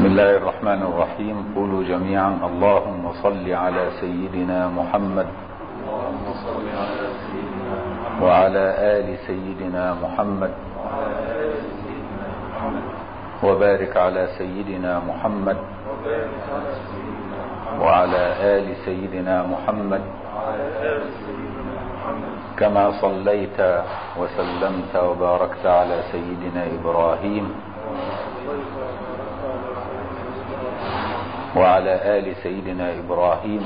بسم الله الرحمن الرحيم. قولوا جميعا اللهم صل على سيدنا محمد وعلى آل سيدنا محمد وبارك على سيدنا محمد وعلى آل سيدنا محمد كما صليت وسلمت وباركت على سيدنا إبراهيم وعلى آل سيدنا إبراهيم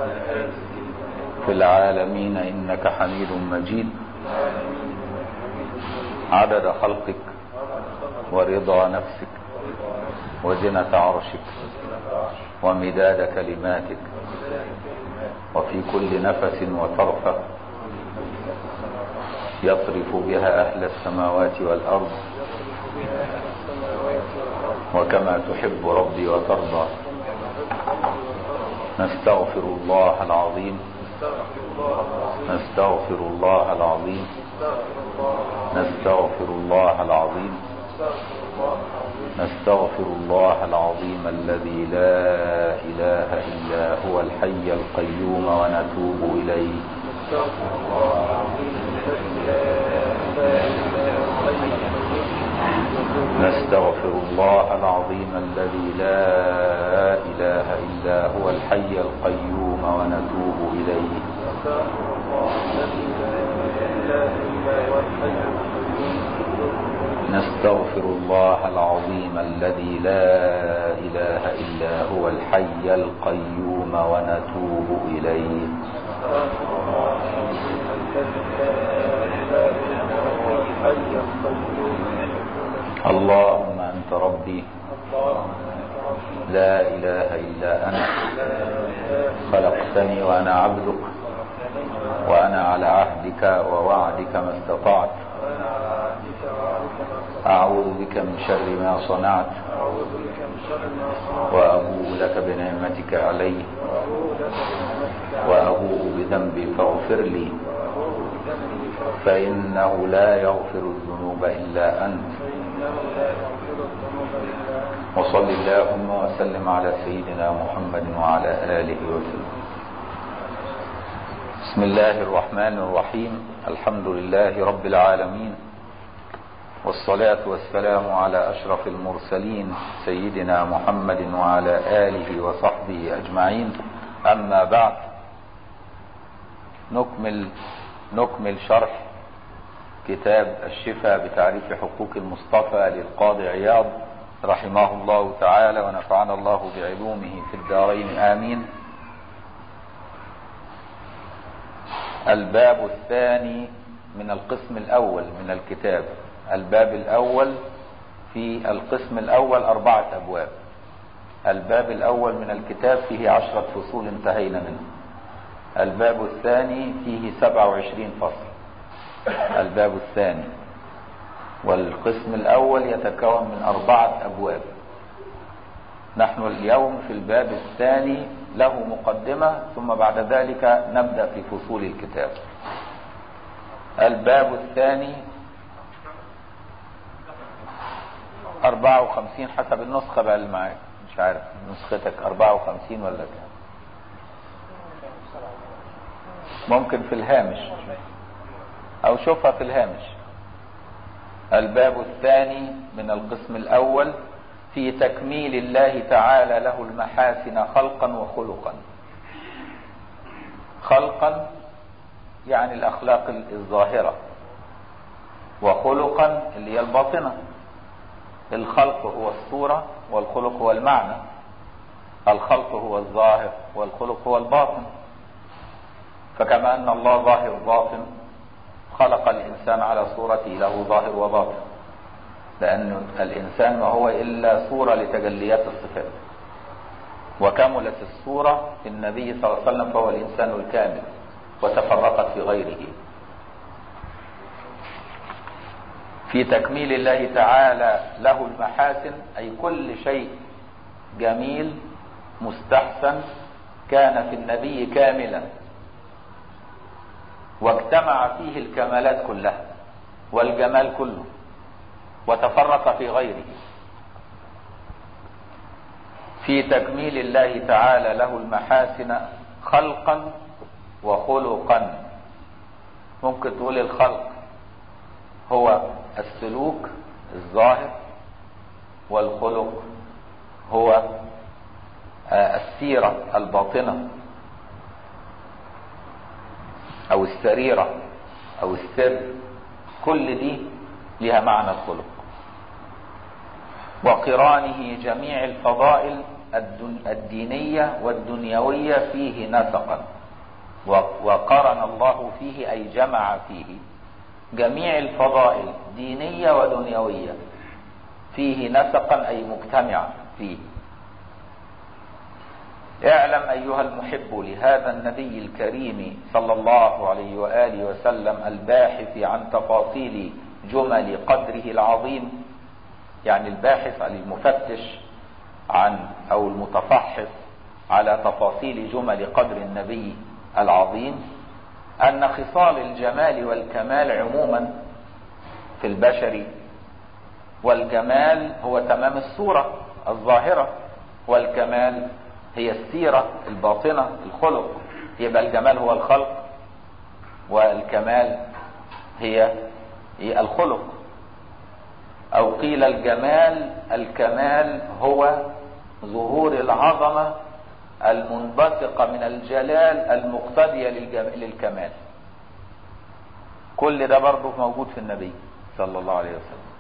في العالمين إنك حميد مجيد. عدد خلقك ورضا نفسك وزنة عرشك ومداد كلماتك وفي كل نفس وطرفة يطرف بها أهل السماوات والأرض وكما تحب ربي وترضى. نستغفر الله العظيم نستغفر الله العظيم نستغفر الله العظيم نستغفر الله العظيم الذي لا إله إلا هو الحي القيوم ونتوب إليه. نستغفر الله العظيم الذي لا إله إلا هو الحي القيوم ونتوب إليه. نستغفر الله العظيم الذي لا إله إلا هو الحي القيوم ونتوب إليه. اللهم أنت ربي لا إله إلا أنت خلقتني وأنا عبدك وأنا على عهدك ووعدك ما استطعت. أعوذ بك من شر ما صنعت وأبوء لك بنعمتك علي وأبوء بذنبي فاغفر لي فإنه لا يغفر الذنوب إلا أنت. وصل اللهم وسلم على سيدنا محمد وعلى آله وسلم. بسم الله الرحمن الرحيم. الحمد لله رب العالمين والصلاة والسلام على أشرف المرسلين سيدنا محمد وعلى آله وصحبه أجمعين. أما بعد، نكمل شرح كتاب الشفاء بتعريف حقوق المصطفى للقاضي عياض رحمه الله تعالى ونفعنا الله بعلومه في الدارين آمين. الباب الثاني من القسم الأول من الكتاب. الباب الأول في القسم الأول 4 أبواب. الباب الأول من الكتاب فيه 10 فصول انتهينا منه. الباب الثاني فيه 27 فصل. الباب الثاني والقسم الأول يتكون من 4 أبواب. نحن اليوم في الباب الثاني له مقدمة ثم بعد ذلك نبدأ في فصول الكتاب. الباب الثاني 54 حسب النسخة بقى اللي معاك، مش عارف نسختك 54 ولا كام. ممكن في الهامش أو شوفها في الهامش. الباب الثاني من القسم الأول في تكميل الله تعالى له المحاسن خلقا وخلقا. خلقا يعني الأخلاق الظاهرة، وخلقا اللي هي الباطنة. الخلق هو الصورة والخلق هو المعنى. الخلق هو الظاهر والخلق هو الباطن. فكما أن الله ظاهر باطن خلق الإنسان على صورته له ظاهر وباطن، لأن الإنسان ما هو إلا صورة لتجليات الصفات. وكملت الصورة في النبي صلى الله عليه وسلم فهو الإنسان الكامل وتفرقت في غيره. في تكميل الله تعالى له المحاسن أي كل شيء جميل مستحسن كان في النبي كاملا واجتمع فيه الكمالات كلها والجمال كله وتفرق في غيره. في تكميل الله تعالى له المحاسن خلقا وخلقا. ممكن تقول الخلق هو السلوك الظاهر، والخلق هو السيرة الباطنة او السريرة او السر. كل دي لها معنى الخلق. وقرانه جميع الفضائل الدينية والدنيوية فيه نسقا. وقرن الله فيه أي جمع فيه جميع الفضائل دينية ودنيوية فيه نسقا أي مجتمع فيه. اعلم أيها المحب لهذا النبي الكريم صلى الله عليه وآله وسلم الباحث عن تفاصيل جمل قدره العظيم، يعني الباحث عن المفتش عن أو المتفحص على تفاصيل جمل قدر النبي العظيم، أن خصال الجمال والكمال عموما في البشر، والجمال هو تمام الصورة الظاهرة، والكمال هي السيرة الباطنة الخلق. يبقى الجمال هو الخلق والكمال هي الخلق. أو قيل الكمال هو ظهور العظمة المنبثقة من الجلال المقتضية للكمال. كل ده برضه موجود في النبي صلى الله عليه وسلم،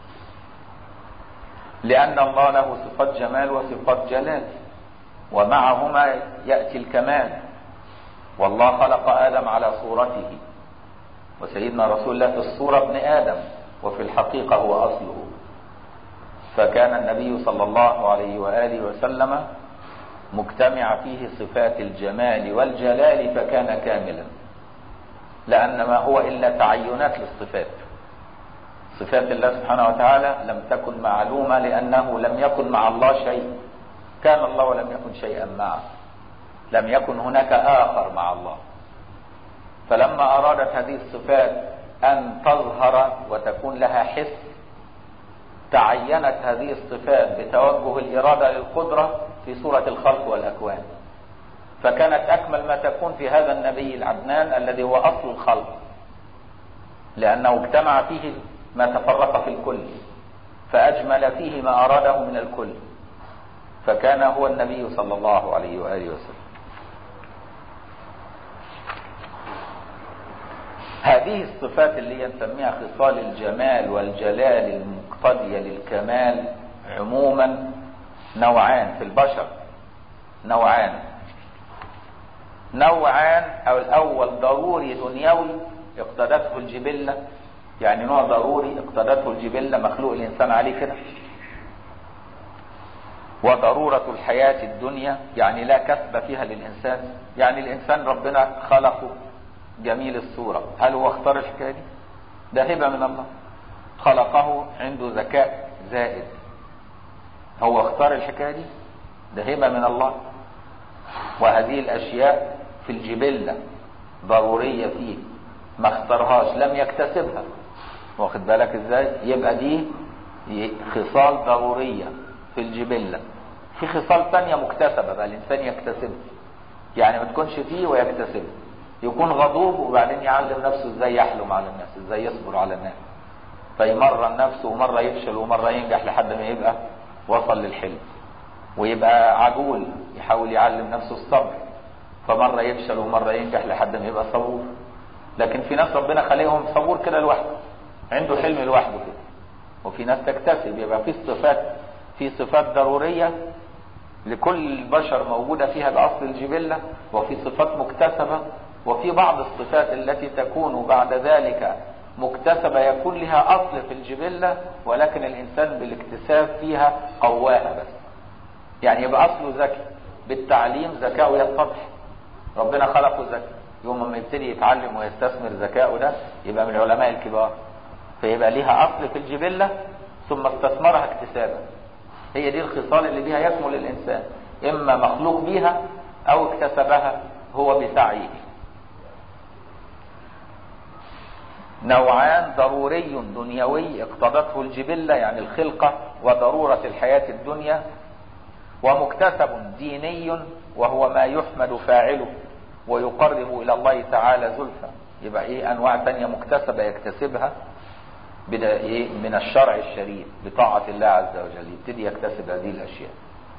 لأن الله له صفات جمال وصفات جلال، ومعهما يأتي الكمال. والله خلق آدم على صورته، وسيدنا رسول الله في الصورة ابن آدم، وفي الحقيقة هو أصله. فكان النبي صلى الله عليه وآله وسلم مجتمع فيه صفات الجمال والجلال، فكان كاملا، لأن ما هو إلا تعينات للصفات. صفات الله سبحانه وتعالى لم تكن معلومة، لأنه لم يكن مع الله شيء. كان الله ولم يكن شيئا معه، لم يكن هناك آخر مع الله. فلما أرادت هذه الصفات أن تظهر وتكون لها حس، تعينت هذه الصفات بتوجه الإرادة للقدرة في صورة الخلق والأكوان. فكانت أكمل ما تكون في هذا النبي العدنان الذي هو أصل الخلق، لأنه اجتمع فيه ما تفرق في الكل، فأجمل فيه ما أراده من الكل، فكان هو النبي صلى الله عليه وآله وسلم. هذه الصفات اللي نسميها خصال الجمال والجلال المقتضية للكمال عموما نوعان في البشر. نوعان أو الأول ضروري دنيوي اقتضته الجبلة، يعني نوع ضروري اقتضته الجبلة مخلوق الإنسان عليه كده. وضرورة الحياة الدنيا يعني لا كسب فيها للإنسان، يعني الإنسان ربنا خلقه جميل الصورة. هل هو اختار الحكاية دي؟ ده هبة من الله. خلقه عنده ذكاء زائد، هو اختار الحكاية دي؟ ده هبة من الله. وهذه الأشياء في الجبلة ضرورية فيه، ما اختارهاش، لم يكتسبها. واخد بالك ازاي؟ يبقى دي خصال ضرورية في الجبلة. في خصال تانية مكتسبة بقى الإنسان يكتسبها، يعني ما تكونش فيه ويكتسبها. يكون غضوب وبعدين يعلم نفسه ازاي يحلم على الناس، ازاي يصبر على الناس، فيمرن نفسه ومرة يفشل ومرة ينجح لحد ما يبقى وصل للحلم. ويبقى عجول يحاول يعلم نفسه الصبر، فمرة يفشل ومرة ينجح لحد ما يبقى صبور. لكن في ناس ربنا خليهم صبور كده لوحده، عنده حلم لوحده كده. وفي ناس تكتسب، يبقى في صفات ضرورية لكل البشر موجودة فيها بأصل الجبلة، وفي صفات مكتسبة، وفي بعض الصفات التي تكون بعد ذلك مكتسبة يكون لها أصل في الجبلة، ولكن الإنسان بالاكتساب فيها قواها بس. يعني يبقى أصله ذكي بالتعليم، ذكاؤه يتضح، ربنا خلقه ذكي، يوم ما يبتدي يتعلم ويستثمر ذكاؤه ده يبقى من العلماء الكبار. فيبقى لها أصل في الجبلة ثم استثمرها اكتسابا. هي دي الخصال اللي بها يكمل الإنسان، إما مخلوق بها أو اكتسبها هو بسعيه. نوعان: ضروري دنيوي اقتضته الجبلة يعني الخلقة وضرورة الحياة الدنيا، ومكتسب ديني وهو ما يحمد فاعله ويقرب الى الله تعالى زلفى. يبقى ايه انواع تانية مكتسبة يكتسبها ايه من الشرع الشريف بطاعة الله عز وجل، يبتدي يكتسب هذه الاشياء،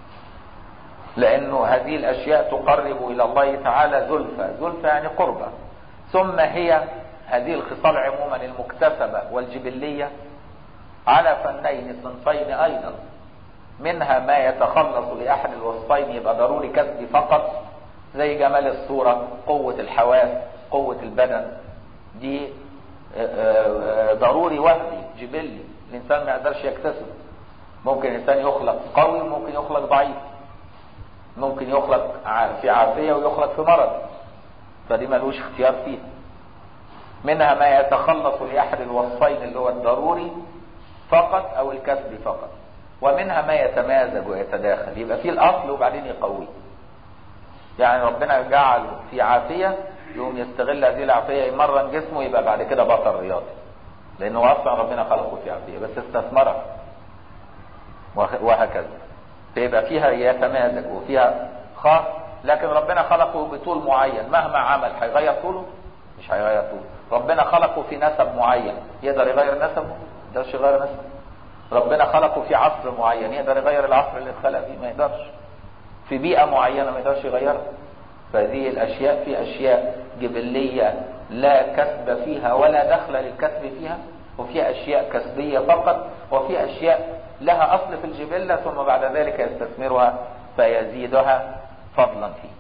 لانه هذه الاشياء تقرب الى الله تعالى زلفى. زلفى يعني قربة. ثم هي هذه الخصال عموما المكتسبة والجبلية على فنين صنفين ايضا، منها ما يتخلص لاحد الوصفين يبقى ضروري كسبي فقط، زي جمال الصورة، قوة الحواس، قوة البدن، دي ضروري وهبي جبلي الانسان ما يقدرش يكتسب. ممكن الانسان يخلق قوي وممكن يخلق ضعيف، ممكن يخلق في عافية ويخلق في مرض، فدي ملوش اختيار فيها. منها ما يتخلص لأحد الوصفين اللي هو الضروري فقط او الكسبي فقط، ومنها ما يتمازج ويتداخل، يبقى فيه الاصل وبعدين يقويه. يعني ربنا جعله في عافية يقوم يستغل هذه العافية يمرن جسمه، يبقى بعد كده بطل رياضي، لانه اصلا ربنا خلقه في عافية بس استثمرها، وهكذا. فيبقى فيها يتمازج وفيها خاص، لكن ربنا خلقه بطول معين، مهما عمل هيغير طوله؟ مش هيغير طوله. ربنا خلقه في نسب معين، يقدر يغير نسبه؟ ما يقدرش يغير نسبه. ربنا خلقه في عصر معين، يقدر يغير العصر اللي اتخلق فيه؟ ما يقدرش. في بيئة معينة ما يقدرش يغيرها. فهذه الاشياء في اشياء جبلية لا كسب فيها ولا دخل للكسب فيها، وفي اشياء كسبية فقط، وفي اشياء لها اصل في الجبلة ثم بعد ذلك يستثمرها فيزيدها فضلا فيه.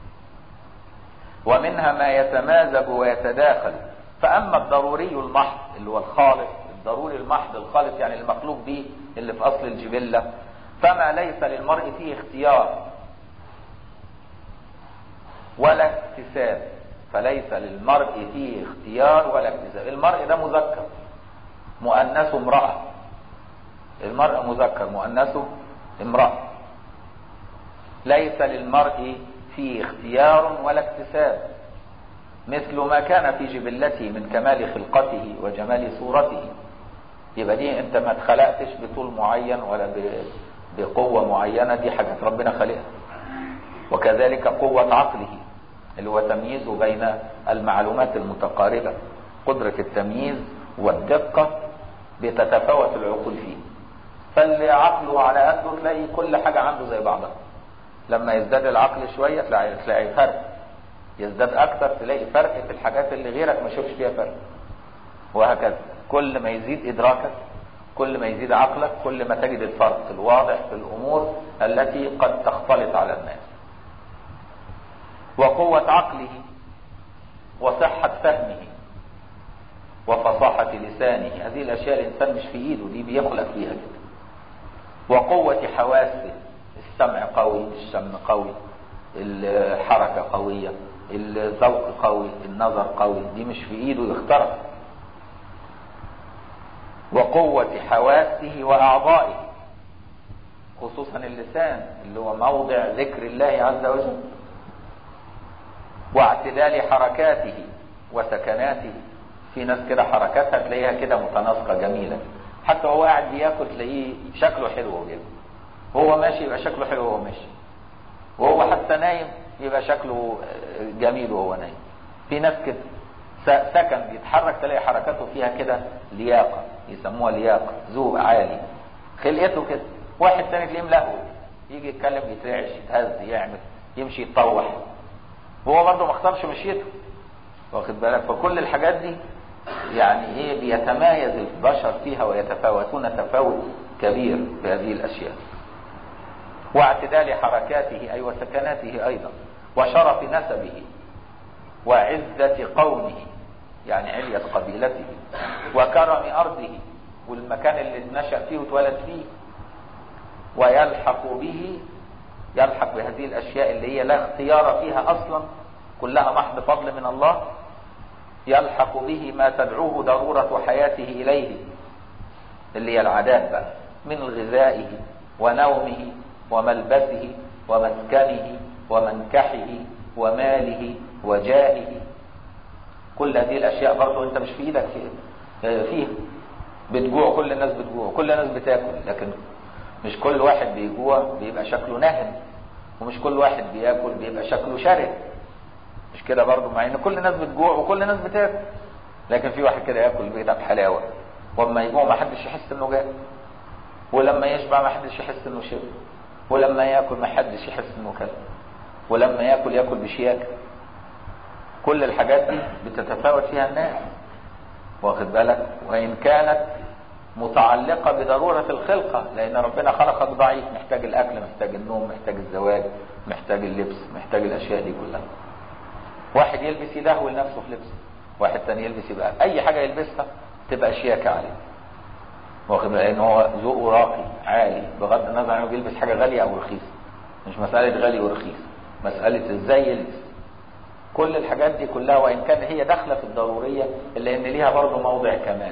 ومنها ما يتمازج ويتداخل. فاما الضروري المحض اللي هو الخالص، الضروري المحض الخالص يعني المخلوق به اللي في اصل الجبلة، فما ليس للمرء فيه اختيار ولا اكتساب. فليس للمرء فيه اختيار ولا اكتساب. المرء ده مذكر، مؤنثه امرأة. المرء مذكر مؤنثه امرأة. ليس للمرء فيه اختيار ولا اكتساب، مثل ما كان في جبلته من كمال خلقته وجمال صورته. يبقى دي انت ما اتخلقتش بطول معين ولا بقوة معينة، دي حاجات ربنا خلقها. وكذلك قوة عقله اللي هو تمييزه بين المعلومات المتقاربة، قدرة التمييز والدقة بتتفاوت العقول فيه. فاللي عقله على قده تلاقي كل حاجة عنده زي بعضها. لما يزداد العقل شوية تلاقي فرق، يزداد اكتر تلاقي فرق في الحاجات اللي غيرك ما شوفش فيها فرق، وهكذا. كل ما يزيد ادراكك، كل ما يزيد عقلك، كل ما تجد الفرق الواضح في الامور التي قد تختلط على الناس. وقوة عقله وصحة فهمه وفصاحة لسانه، هذه الاشياء الانسان مش في ايده، دي بيخلق فيها كده. وقوة حواسه، السمع قوي، الشم قوي، الحركة قوية، الذوق قوي، النظر قوي، دي مش في ايده يخترق. وقوة حواسه واعضائه، خصوصا اللسان اللي هو موضع ذكر الله عز وجل. واعتدال حركاته وسكناته، في ناس كده حركاتها تلاقيها كده متناسقة جميلة، حتى وهو قاعد بياكل تلاقيه شكله حلو جدا، وهو ماشي يبقى شكله حلو وهو ماشي، وهو حتى نايم يبقى شكله جميل وهو نايم. في ناس كده سكن بيتحرك تلاقي حركاته فيها كده لياقة، يسموها لياقة، ذوق عالي، خلقته كده. واحد تاني تلاقيه ملهو، يجي يتكلم يترعش يتهز يعمل يمشي يتطوح، وهو برضه ما اختارش مشيته، واخد بالك. فكل الحاجات دي يعني ايه بيتمايز البشر فيها ويتفاوتون تفاوت كبير في هذه الاشياء. واعتدال حركاته اي وسكناته ايضا. وشرف نسبه وعزة قومه يعني علية قبيلته. وكرم ارضه والمكان اللي نشأ فيه واتولد فيه. ويلحق به، يلحق بهذه الاشياء اللي هي لا اختيار فيها اصلا، كلها محض فضل من الله. يلحق به ما تدعوه ضرورة حياته اليه، اللي هي العادات بقى، من غذائه ونومه وملبسه ومسكنه ومنكحه وماله وجاهه. كل هذه الاشياء برضو انت مش في ايدك فيها. بتجوع، كل الناس بتجوع، كل الناس بتاكل، لكن مش كل واحد بيجوع بيبقى شكله نهم، ومش كل واحد بياكل بيبقى شكله شره، مش كده برضه؟ مع ان كل الناس بتجوع وكل الناس بتاكل، لكن في واحد كده ياكل بيضه بحلاوه، واما يجوع ما حدش يحس انه جاع، ولما يشبع ما حدش يحس انه شبع، ولما ياكل ما حدش يحس انه كل، ولما ياكل بشياكه. كل الحاجات دي بتتفاوت فيها الناس، واخد بالك؟ وان كانت متعلقه بضروره الخلقه، لان ربنا خلقك ضعيف، محتاج الاكل، محتاج النوم، محتاج الزواج، محتاج اللبس، محتاج الاشياء دي كلها. واحد يلبس يدهول نفسه في لبسه، واحد تاني يلبس يبقى اي حاجه يلبسها تبقى شياكه عليه، واخد بالك؟ لان هو ذوقه راقي عالي، بغض النظر عنه بيلبس حاجه غاليه او رخيصه. مش مساله غالي ورخيص، مساله ازاي يلبس. كل الحاجات دي كلها وان كان هي داخله في الضروريه الا ان ليها برضه موضع كمال.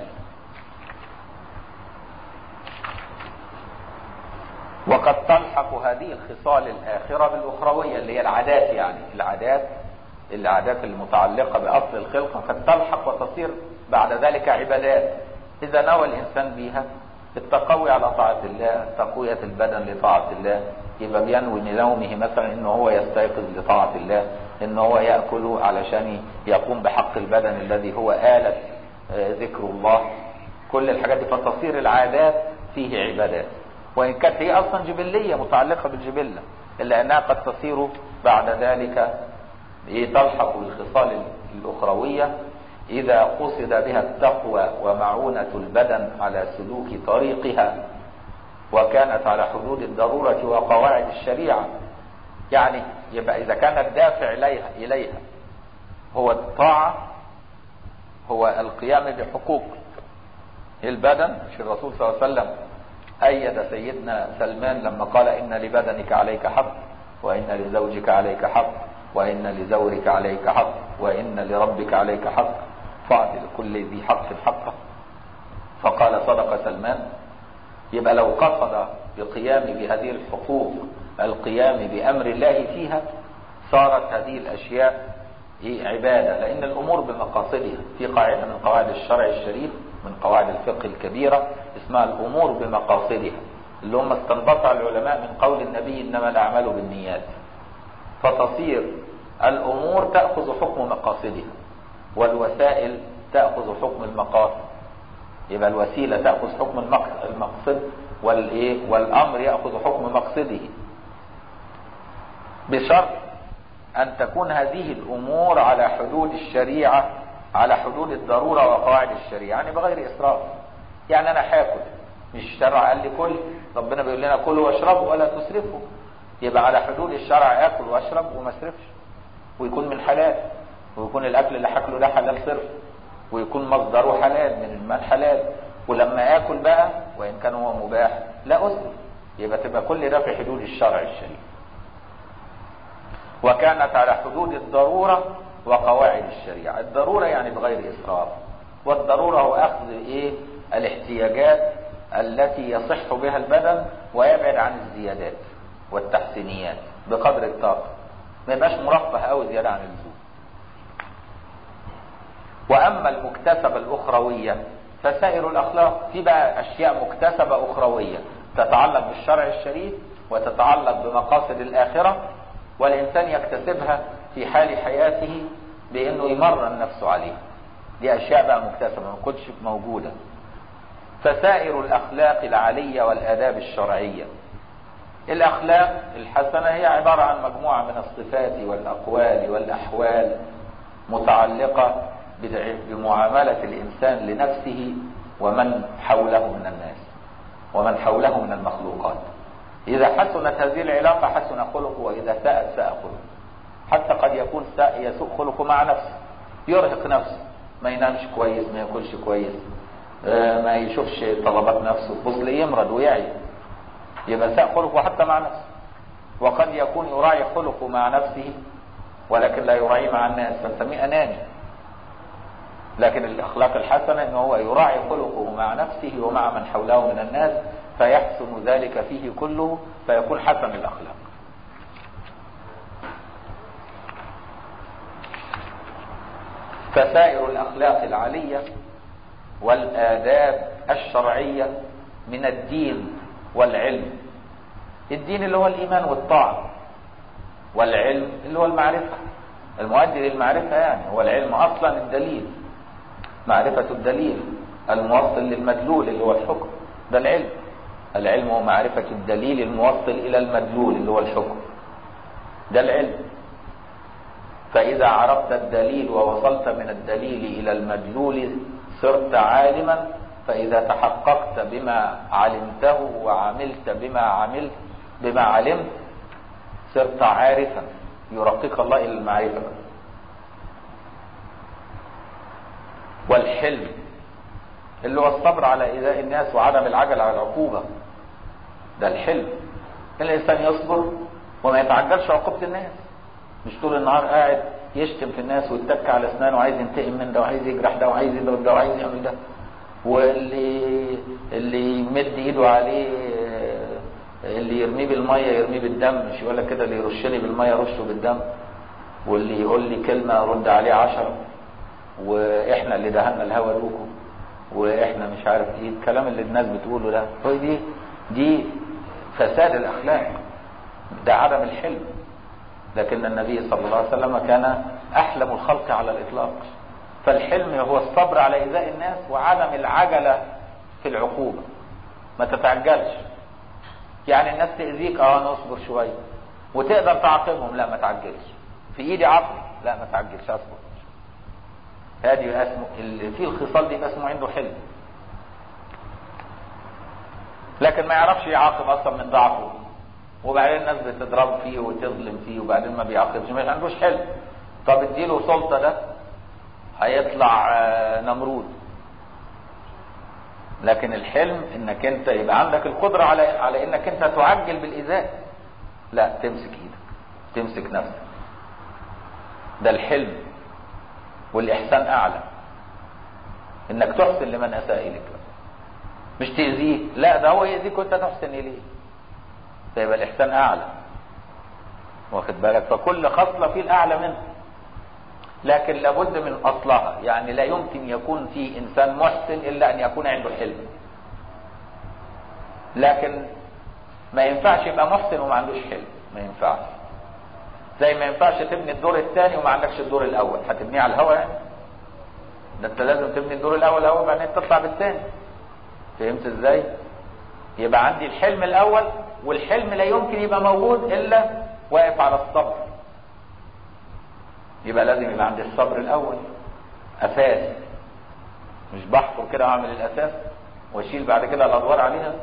وقد تلحق هذه الخصال الاخره بالاخرويه اللي هي العادات، يعني العادات المتعلقه باصل الخلقه قد تلحق وتصير بعد ذلك عبادات اذا نوى الانسان بها التقوي على طاعه الله، تقويه البدن لطاعه الله، يبقى بينوي من نومه مثلا انه هو يستيقظ لطاعه الله، انه هو ياكل علشان يقوم بحق البدن الذي هو آلة ذكر الله. كل الحاجات دي فتصير العادات فيه عبادات، وان كانت هي اصلا جبليه متعلقه بالجبله، الا انها قد تصير بعد ذلك تلحق بالخصال الاخرويه اذا قصد بها التقوى ومعونه البدن على سلوك طريقها، وكانت على حدود الضروره وقواعد الشريعه. يعني يبقى اذا كان الدافع اليها هو الطاعه، هو القيام بحقوق البدن. مش الرسول صلى الله عليه وسلم أيد سيدنا سلمان لما قال إن لبدنك عليك حق، وإن لزوجك عليك حق، وإن لزورك عليك حق، وإن لربك عليك حق، فاعط لكل ذي حق حقه، فقال صدق سلمان. يبقى لو قصد بقيام بهذه الحقوق القيام بأمر الله فيها صارت هذه الأشياء عبادة، لأن الأمور بمقاصدها. في قاعدة من قواعد الشرع الشريف من قواعد الفقه الكبيرة اسمها الأمور بمقاصدها، اللي هم استنبطها العلماء من قول النبي إنما الأعمال بالنيات. فتصير الأمور تأخذ حكم مقاصدها، والوسائل تأخذ حكم المقاصد. يبقى الوسيلة تأخذ حكم المقصد، والأمر يأخذ حكم مقصده، بشرط أن تكون هذه الأمور على حدود الشريعة، على حدود الضرورة وقواعد الشريعة، يعني بغير إسراف. يعني أنا هاكل، مش الشرع قال لي كل، ربنا بيقول لنا كلوا واشربوا ولا تسرفوا، يبقى على حدود الشرع آكل واشرب وما اسرفش، ويكون من حلال، ويكون الأكل اللي هاكله ده حلال صرف، ويكون مصدره حلال من المال حلال. ولما آكل بقى وإن كان هو مباح لا أسرف، يبقى تبقى كل ده في حدود الشرع الشريف. وكانت على حدود الضرورة وقواعد الشريعة. الضرورة يعني بغير إسراف، والضرورة هو أخذ الاحتياجات التي يصح بها البدن ويبعد عن الزيادات والتحسينيات بقدر الطاقة، ما يبقاش مرفه أو زيادة عن اللزوم. وأما المكتسبة الأخروية فسائر الأخلاق، في بقى أشياء مكتسبة أخروية تتعلق بالشرع الشريف وتتعلق بمقاصد الآخرة، والإنسان يكتسبها في حال حياته بأنه يمرن نفسه عليها. دي أشياء بقى مكتسبة ما كنتش موجودة. فسائر الأخلاق العالية والآداب الشرعية. الأخلاق الحسنة هي عبارة عن مجموعة من الصفات والأقوال والأحوال متعلقة بمعاملة الإنسان لنفسه ومن حوله من الناس ومن حوله من المخلوقات. إذا حسنت هذه العلاقة حسن خلقه، وإذا ساءت ساء خلقه. حتى قد يكون يسوء خلقه مع نفسه، يرهق نفسه، ما ينامش كويس، ما ياكلش كويس، ما يشوفش طلبات نفسه، بص يمرض ويعي، يبقى ساء خلقه حتى مع نفسه. وقد يكون يراعي خلقه مع نفسه ولكن لا يراعيه مع الناس، فنسميه أناني. لكن الأخلاق الحسنة إنه هو يراعي خلقه مع نفسه ومع من حوله من الناس، فيحسن ذلك فيه كله، فيكون حسن الأخلاق. فسائر الأخلاق العالية والآداب الشرعية من الدين والعلم الدين اللي هو الإيمان والطاعة، والعلم اللي هو المعرفة، المؤدي للمعرفة. يعني هو العلم أصلا الدليل، معرفة الدليل الموصل للمدلول اللي هو الحكم، ده العلم. العلم هو معرفة الدليل الموصل إلى المدلول اللي هو الحكم، ده العلم. فإذا عرفت الدليل ووصلت من الدليل إلى المدلول صرت عالما. فإذا تحققت بما علمته وعملت بما علمت صرت عارفا، يرقيك الله إلى المعرفة. والحلم اللي هو الصبر على إيذاء الناس وعدم العجل على العقوبة، ده الحلم. الإنسان يصبر وما يتعجلش عقوبة الناس، مش طول النهار قاعد يشتم في الناس ويتك على اسنانه وعايز ينتقم من ده وعايز يجرح ده وعايز يضرب ده وعايز يعمل ده، واللي يمد ايده عليه، اللي يرميه بالميه يرميه بالدم، مش يقول لك كده اللي يرشني بالميه رشه بالدم، واللي يقول لي كلمه رد عليه 10، واحنا اللي دهنا الهوى دوكم، واحنا مش عارف ايه الكلام اللي الناس بتقوله ده. هو دي فساد الاخلاق، ده عدم الحلم. لكن النبي صلى الله عليه وسلم كان احلم الخلق على الاطلاق. فالحلم هو الصبر على ايذاء الناس وعدم العجله في العقوبه، ما تتعجلش. يعني الناس تاذيك نصبر شويه، وتقدر تعاقبهم، لا ما تعجلش. في ايدي عقل، لا ما تعجلش، اصبر. هذه اسمه اللي فيه الخصال دي اسمه عنده حلم. لكن ما يعرفش يعاقب اصلا من ضعفه، وبعدين الناس بتضرب فيه وتظلم فيه وبعدين ما بيعاقبش، مش عندوش حلم. طب اديله سلطه، ده هيطلع نمرود. لكن الحلم انك انت يبقى عندك القدره على انك انت تعجل بالايذاء، لا تمسك ايدك، تمسك نفسك، ده الحلم. والاحسان اعلى، انك تحسن لمن اساء اليك، مش تاذيه، لا ده هو ياذيك وانت تحسن اليه، فيبقى الاحسان اعلى. واخد بالك؟ فكل خصله فيه الاعلى منه، لكن لابد من اصلها. يعني لا يمكن يكون في انسان محسن الا ان يكون عنده حلم. لكن ما ينفعش يبقى محسن وما عندوش حلم، ما ينفعش. زي ما ينفعش تبني الدور الثاني وما عندكش الدور الاول، هتبنيه على الهواء يعني؟ ده انت لازم تبني الدور الاول وبعدين تطلع بالثاني. فهمت ازاي؟ يبقى عندي الحلم الاول، والحلم لا يمكن يبقى موجود الا واقف على الصبر. يبقى لازم يبقى عندي الصبر الاول اساس، مش بحفر كده واعمل الاساس واشيل بعد كده الادوار عليها.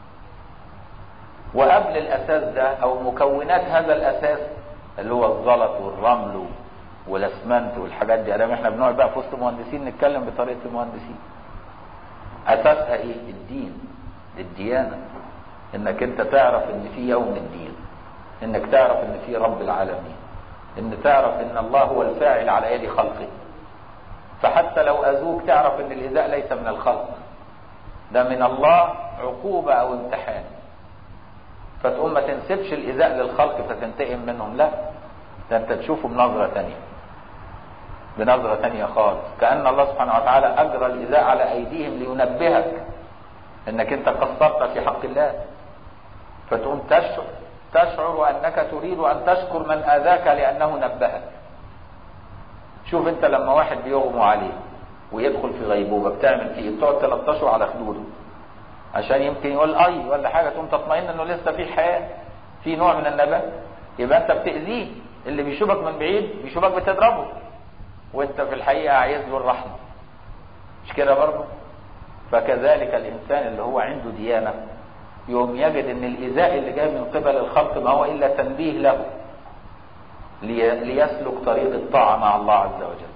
وقبل الاساس ده او مكونات هذا الاساس اللي هو الزلط والرمل والاسمنت والحاجات دي، ادام احنا بنقعد بقى في وسط مهندسين نتكلم بطريقه المهندسين. اساسها ايه؟ الدين، الديانه، انك انت تعرف ان في يوم الدين، انك تعرف ان في رب العالمين، ان تعرف ان الله هو الفاعل على يد خلقه. فحتى لو اذوك تعرف ان الايذاء ليس من الخلق، ده من الله عقوبه او امتحان. فتقوم ما تنسبش الايذاء للخلق فتنتقم منهم، لا، ده انت تشوفه بنظره ثانيه، بنظره ثانيه خالص. كأن الله سبحانه وتعالى اجرى الايذاء على ايديهم لينبهك انك انت قصرت في حق الله. فتقوم تشعر انك تريد ان تشكر من اذاك لانه نبهك. شوف انت لما واحد بيغمى عليه ويدخل في غيبوبه بتعمل فيه، بتقعد تلطشه على خدوده عشان يمكن يقول اي ولا حاجه، تقوم تطمئن انه لسه في حياه، في نوع من النبات. يبقى انت بتاذيه. اللي بيشوفك من بعيد بيشوفك بتضربه، وانت في الحقيقه عايز له الرحمه، مش كده برضه؟ فكذلك الانسان اللي هو عنده ديانه يوم يجد ان الايذاء اللي جاي من قبل الخلق ما هو الا تنبيه له ليسلك طريق الطاعه مع الله عز وجل،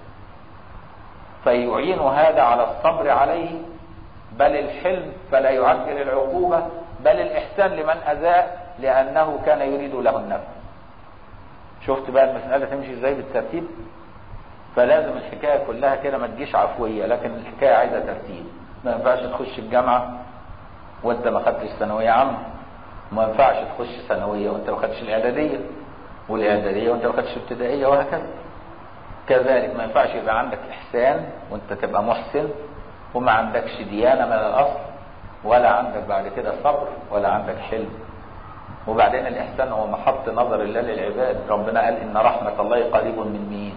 فيعين هذا على الصبر عليه، بل الحلم فلا يعجل العقوبه، بل الاحسان لمن اذاه لانه كان يريد له النفع. شفت بقى المساله تمشي ازاي بالترتيب؟ فلازم الحكايه كلها كده ما تجيش عفويه، لكن الحكايه عايزه ترتيب. ما ينفعش تخش الجامعه وانت ما خدتش ثانويه عامه، ما ينفعش تخش ثانويه وانت ما خدتش الاعداديه، والاعداديه وانت ما خدتش ابتدائيه، وهكذا. كذلك ما ينفعش يبقى عندك احسان وانت تبقى محسن وما عندكش ديانه من الاصل، ولا عندك بعد كده صبر، ولا عندك حلم، وبعدين الإحسان هو محط نظر الله للعباد. ربنا قال إن رحمة الله قريب من مين؟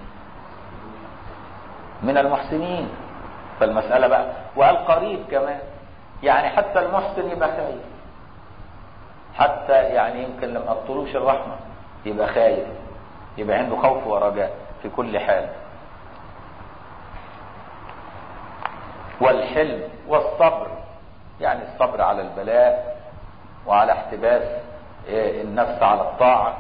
من المحسنين. فالمسألة بقى وقال قريب كمان، يعني حتى المحسن يبقى خايف، حتى يعني يمكن لما تطلوش الرحمة يبقى خايف، يبقى عنده خوف ورجاء في كل حال. والحلم والصبر، يعني الصبر على البلاء وعلى احتباس النفس على الطاعة.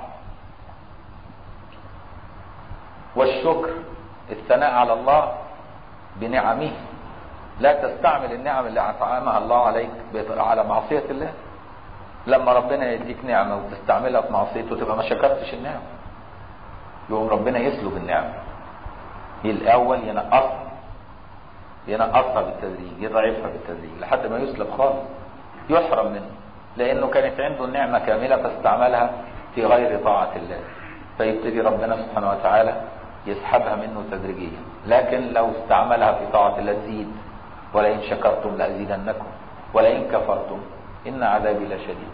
والشكر الثناء على الله بنعمه، لا تستعمل النعم اللي أنعمها الله عليك على معصية الله. لما ربنا يديك نعمة وتستعملها في معصيته تبقى ما شكرتش النعمة، يقوم ربنا يسلب النعمة. الأول ينقصها بالتدريج، يضعفها بالتدريج لحد ما يسلب خالص، يحرم منه، لأنه كانت عنده النعمة كاملة فاستعملها في غير طاعة الله، فيبتدي ربنا سبحانه وتعالى يسحبها منه تدريجيا. لكن لو استعملها في طاعة الله تزيد، ولئن شكرتم لأزيدنكم ولئن كفرتم إن عذابي لشديد.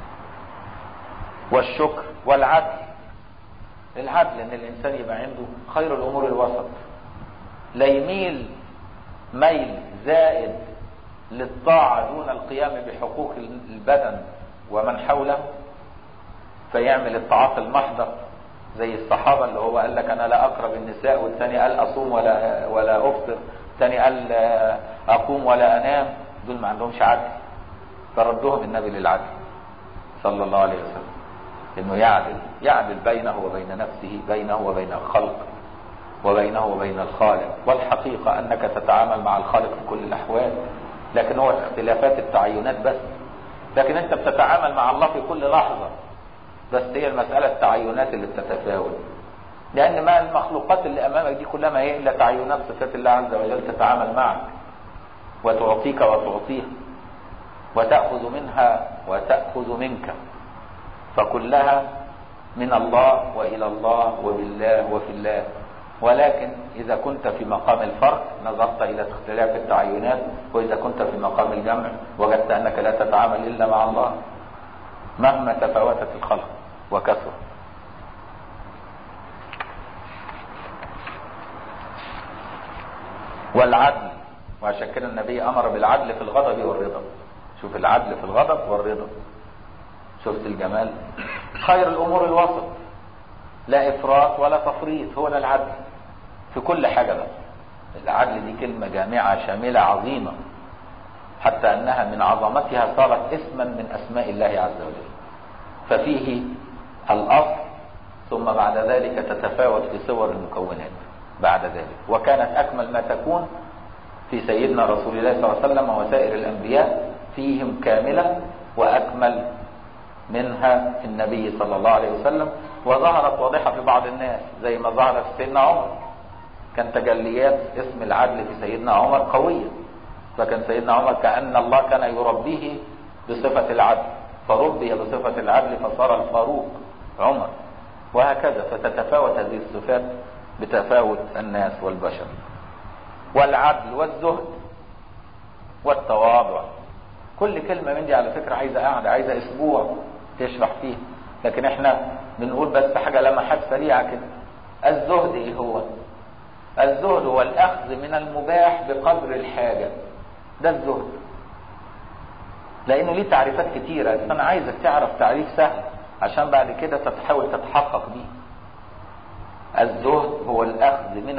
والشكر والعدل، العدل ان الانسان يبقى عنده خير الامور الوسط، لا يميل ميل زائد للطاعة دون القيام بحقوق البدن ومن حوله، فيعمل الطاعات المحضة زي الصحابة اللي هو قال لك انا لا اقرب النساء، والثاني قال اصوم ولا افطر، الثاني قال اقوم ولا انام. دول ما عندهمش عدل، فردهم النبي للعدل صلى الله عليه وسلم، انه يعدل بينه وبين نفسه، بينه وبين الخلق، وبينه وبين الخالق. والحقيقة انك تتعامل مع الخالق في كل الاحوال، لكن هو اختلافات التعينات بس، لكن انت بتتعامل مع الله في كل لحظة، بس هي المسألة التعينات اللي بتتفاوت، لان ما المخلوقات اللي امامك دي كلها ما هي الا تعينات صفات الله عز وجل تتعامل معك وتعطيك وتعطيها، وتأخذ منها وتأخذ منك، فكلها من الله وإلى الله وبالله وفي الله. ولكن إذا كنت في مقام الفرق نظرت إلى اختلاف التعينات، وإذا كنت في مقام الجمع وجدت أنك لا تتعامل إلا مع الله مهما تفاوتت الخلق وكثر. والعدل، وعشان كده النبي أمر بالعدل في الغضب والرضا. شوف العدل في الغضب والرضا، شفت الجمال. خير الأمور الوسط، لا إفراط ولا تفريط، هو ده العدل في كل حاجة. بس العدل دي كلمة جامعة شاملة عظيمة، حتى أنها من عظمتها صارت اسما من أسماء الله عز وجل. ففيه الأصل، ثم بعد ذلك تتفاوت في صور المكونات بعد ذلك، وكانت أكمل ما تكون في سيدنا رسول الله صلى الله عليه وسلم وسائر الأنبياء، فيهم كاملة وأكمل منها في النبي صلى الله عليه وسلم. وظهرت واضحة في بعض الناس زي ما ظهرت في سيدنا عمر، كان تجليات اسم العدل في سيدنا عمر قوية، فكان سيدنا عمر كأن الله كان يربيه بصفة العدل، فربي بصفة العدل فصار الفاروق عمر، وهكذا. فتتفاوت هذه الصفات بتفاوت الناس والبشر. والعدل والزهد والتواضع، كل كلمة من دي على فكرة عايزة قاعدة، عايزة اسبوع تشرح فيه، لكن احنا بنقول بس حاجة لمحات سريعة كده. الزهد ايه هو؟ الزهد هو الاخذ من المباح بقدر الحاجة، ده الزهد، لانه ليه تعريفات كتيرة، انا عايزك تعرف تعريف سهل عشان بعد كده تحاول تتحقق بيه. الزهد هو الاخذ من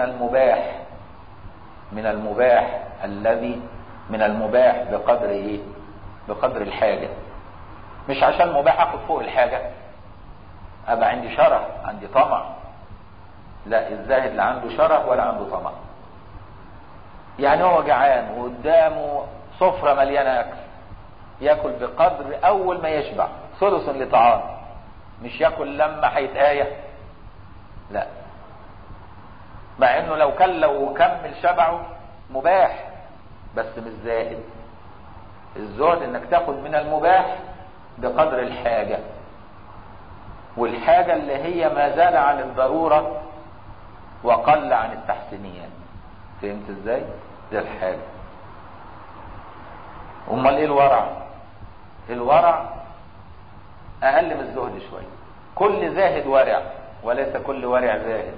المباح الذي من المباح بقدر ايه؟ بقدر الحاجة، مش عشان مباح اخد فوق الحاجة ابقى عندي شره عندي طمع. لا، الزاهد لا عنده شره ولا عنده طمع. يعني هو جعان وقدامه سفرة مليانة اكل، ياكل بقدر اول ما يشبع، ثلث لطعام، مش ياكل لما هيتآية، لا، مع انه لو كل وكمل شبعه مباح بس مش زاهد. الزهد انك تاخد من المباح بقدر الحاجة، والحاجة اللي هي ما زال عن الضرورة وقل عن التحسينيات. فهمت ازاي؟ ده الحاجة. امال ايه الورع؟ الورع اقل من الزهد شوية. كل زاهد ورع وليس كل ورع زاهد.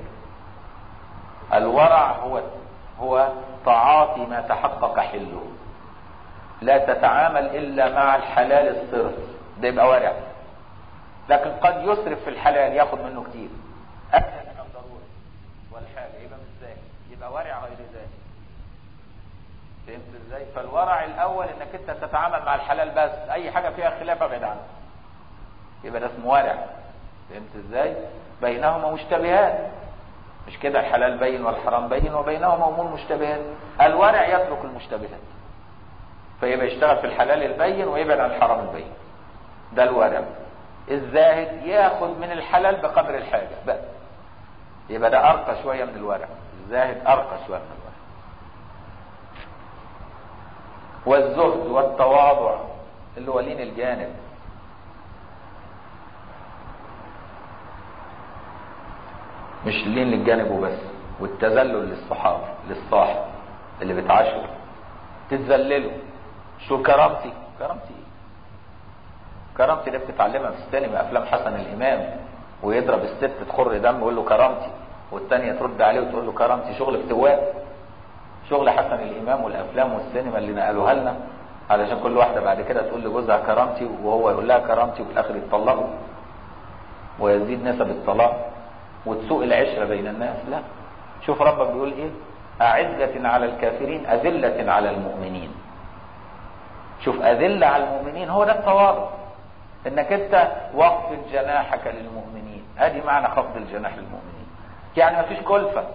الورع هو تعاطي ما تحقق حله، لا تتعامل الا مع الحلال الصرف، ده يبقى ورع. لكن قد يسرف في الحلال ياخد منه كتير اكثر من الضروري والحاجه، يبقى مش زاهد، يبقى ورع غير زاهد. فهمت ازاي؟ فالورع الاول انك انت تتعامل مع الحلال بس، اي حاجه فيها خلاف ابعد عنها، يبقى ده اسمه ورع. فهمت ازاي؟ بينهما مشتبهات، مش كده؟ الحلال بين والحرام بين وبينهما امور مشتبهات. الورع يترك المشتبهات، فيبقى يشتغل في الحلال البين ويبعد عن الحرام البين، ده الورع. الزاهد ياخد من الحلال بقدر الحاجه بس، يبقى ده ارقى شويه من الورع. الزاهد ارقى شويه من الورع. والزهد والتواضع اللي هو لين الجانب، مش لين للجانب وبس، والتذلل للصاحب اللي بتعاشره، تتذلله. شو كرامتي؟ كرامتي ايه؟ كرامتي دي بتتعلمها في السينما، افلام حسن الامام، ويضرب الست تخر دم ويقول له كرامتي، والتانية ترد عليه وتقول له كرامتي. شغل افتواء، شغل حسن الامام والافلام والسينما اللي نقلوها لنا، علشان كل واحده بعد كده تقول لجوزها كرامتي وهو يقول لها كرامتي، وفي الاخر يتطلقوا ويزيد نسب الطلاق وتسوء العشره بين الناس. لا، شوف ربك بيقول ايه؟ أعزة على الكافرين أذلة على المؤمنين. شوف، أذلة على المؤمنين هو ده التواضع، انك انت واخفض جناحك للمؤمنين. ادي معنى خفض الجناح للمؤمنين، يعني مفيش كلفة.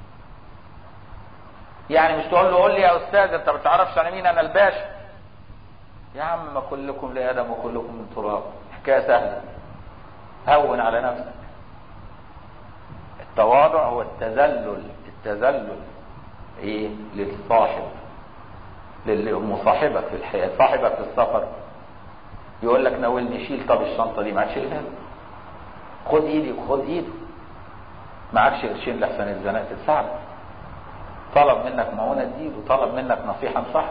يعني مش تقول له قول لي يا استاذ انت ما تعرفش انا مين، انا الباشا. يا عم ما كلكم لآدم وكلكم من تراب، حكاية سهلة، هون على نفسك. التواضع هو التذلل ايه؟ للصاحب، للمصاحبك في الحياة، صاحبك في السفر يقول لك ناولني، شيل طب الشنطة دي، معكش شيلها، خد ايدي وخد ايدي، معكش قرشين لحسن الزناق تتساعد، طلب منك معونة تديله، وطلب منك نصيحة انصحه.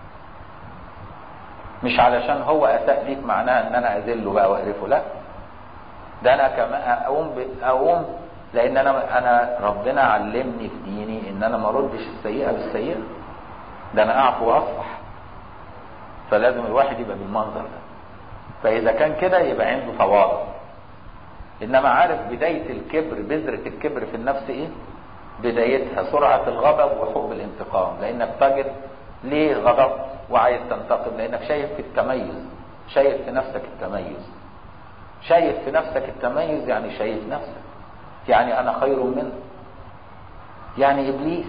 مش علشان هو اساء ليك معناها ان انا اذله بقى واقرفه، لا، ده انا كمان اقوم لان انا ربنا علمني في ديني ان انا ما اردش السيئة بالسيئة، ده انا اعفو واصفح. فلازم الواحد يبقى بالمنظر ده. فاذا كان كده يبقى عنده تواضع. انما عارف بداية الكبر، بذرة الكبر في النفس ايه؟ بدايتها سرعة الغضب وحب الانتقام، لانك تجد ليه غضبت وعايز تنتقم؟ لانك شايف في التميز، شايف في نفسك التميز. شايف في نفسك التميز يعني شايف نفسك، يعني انا خير منه، يعني ابليس.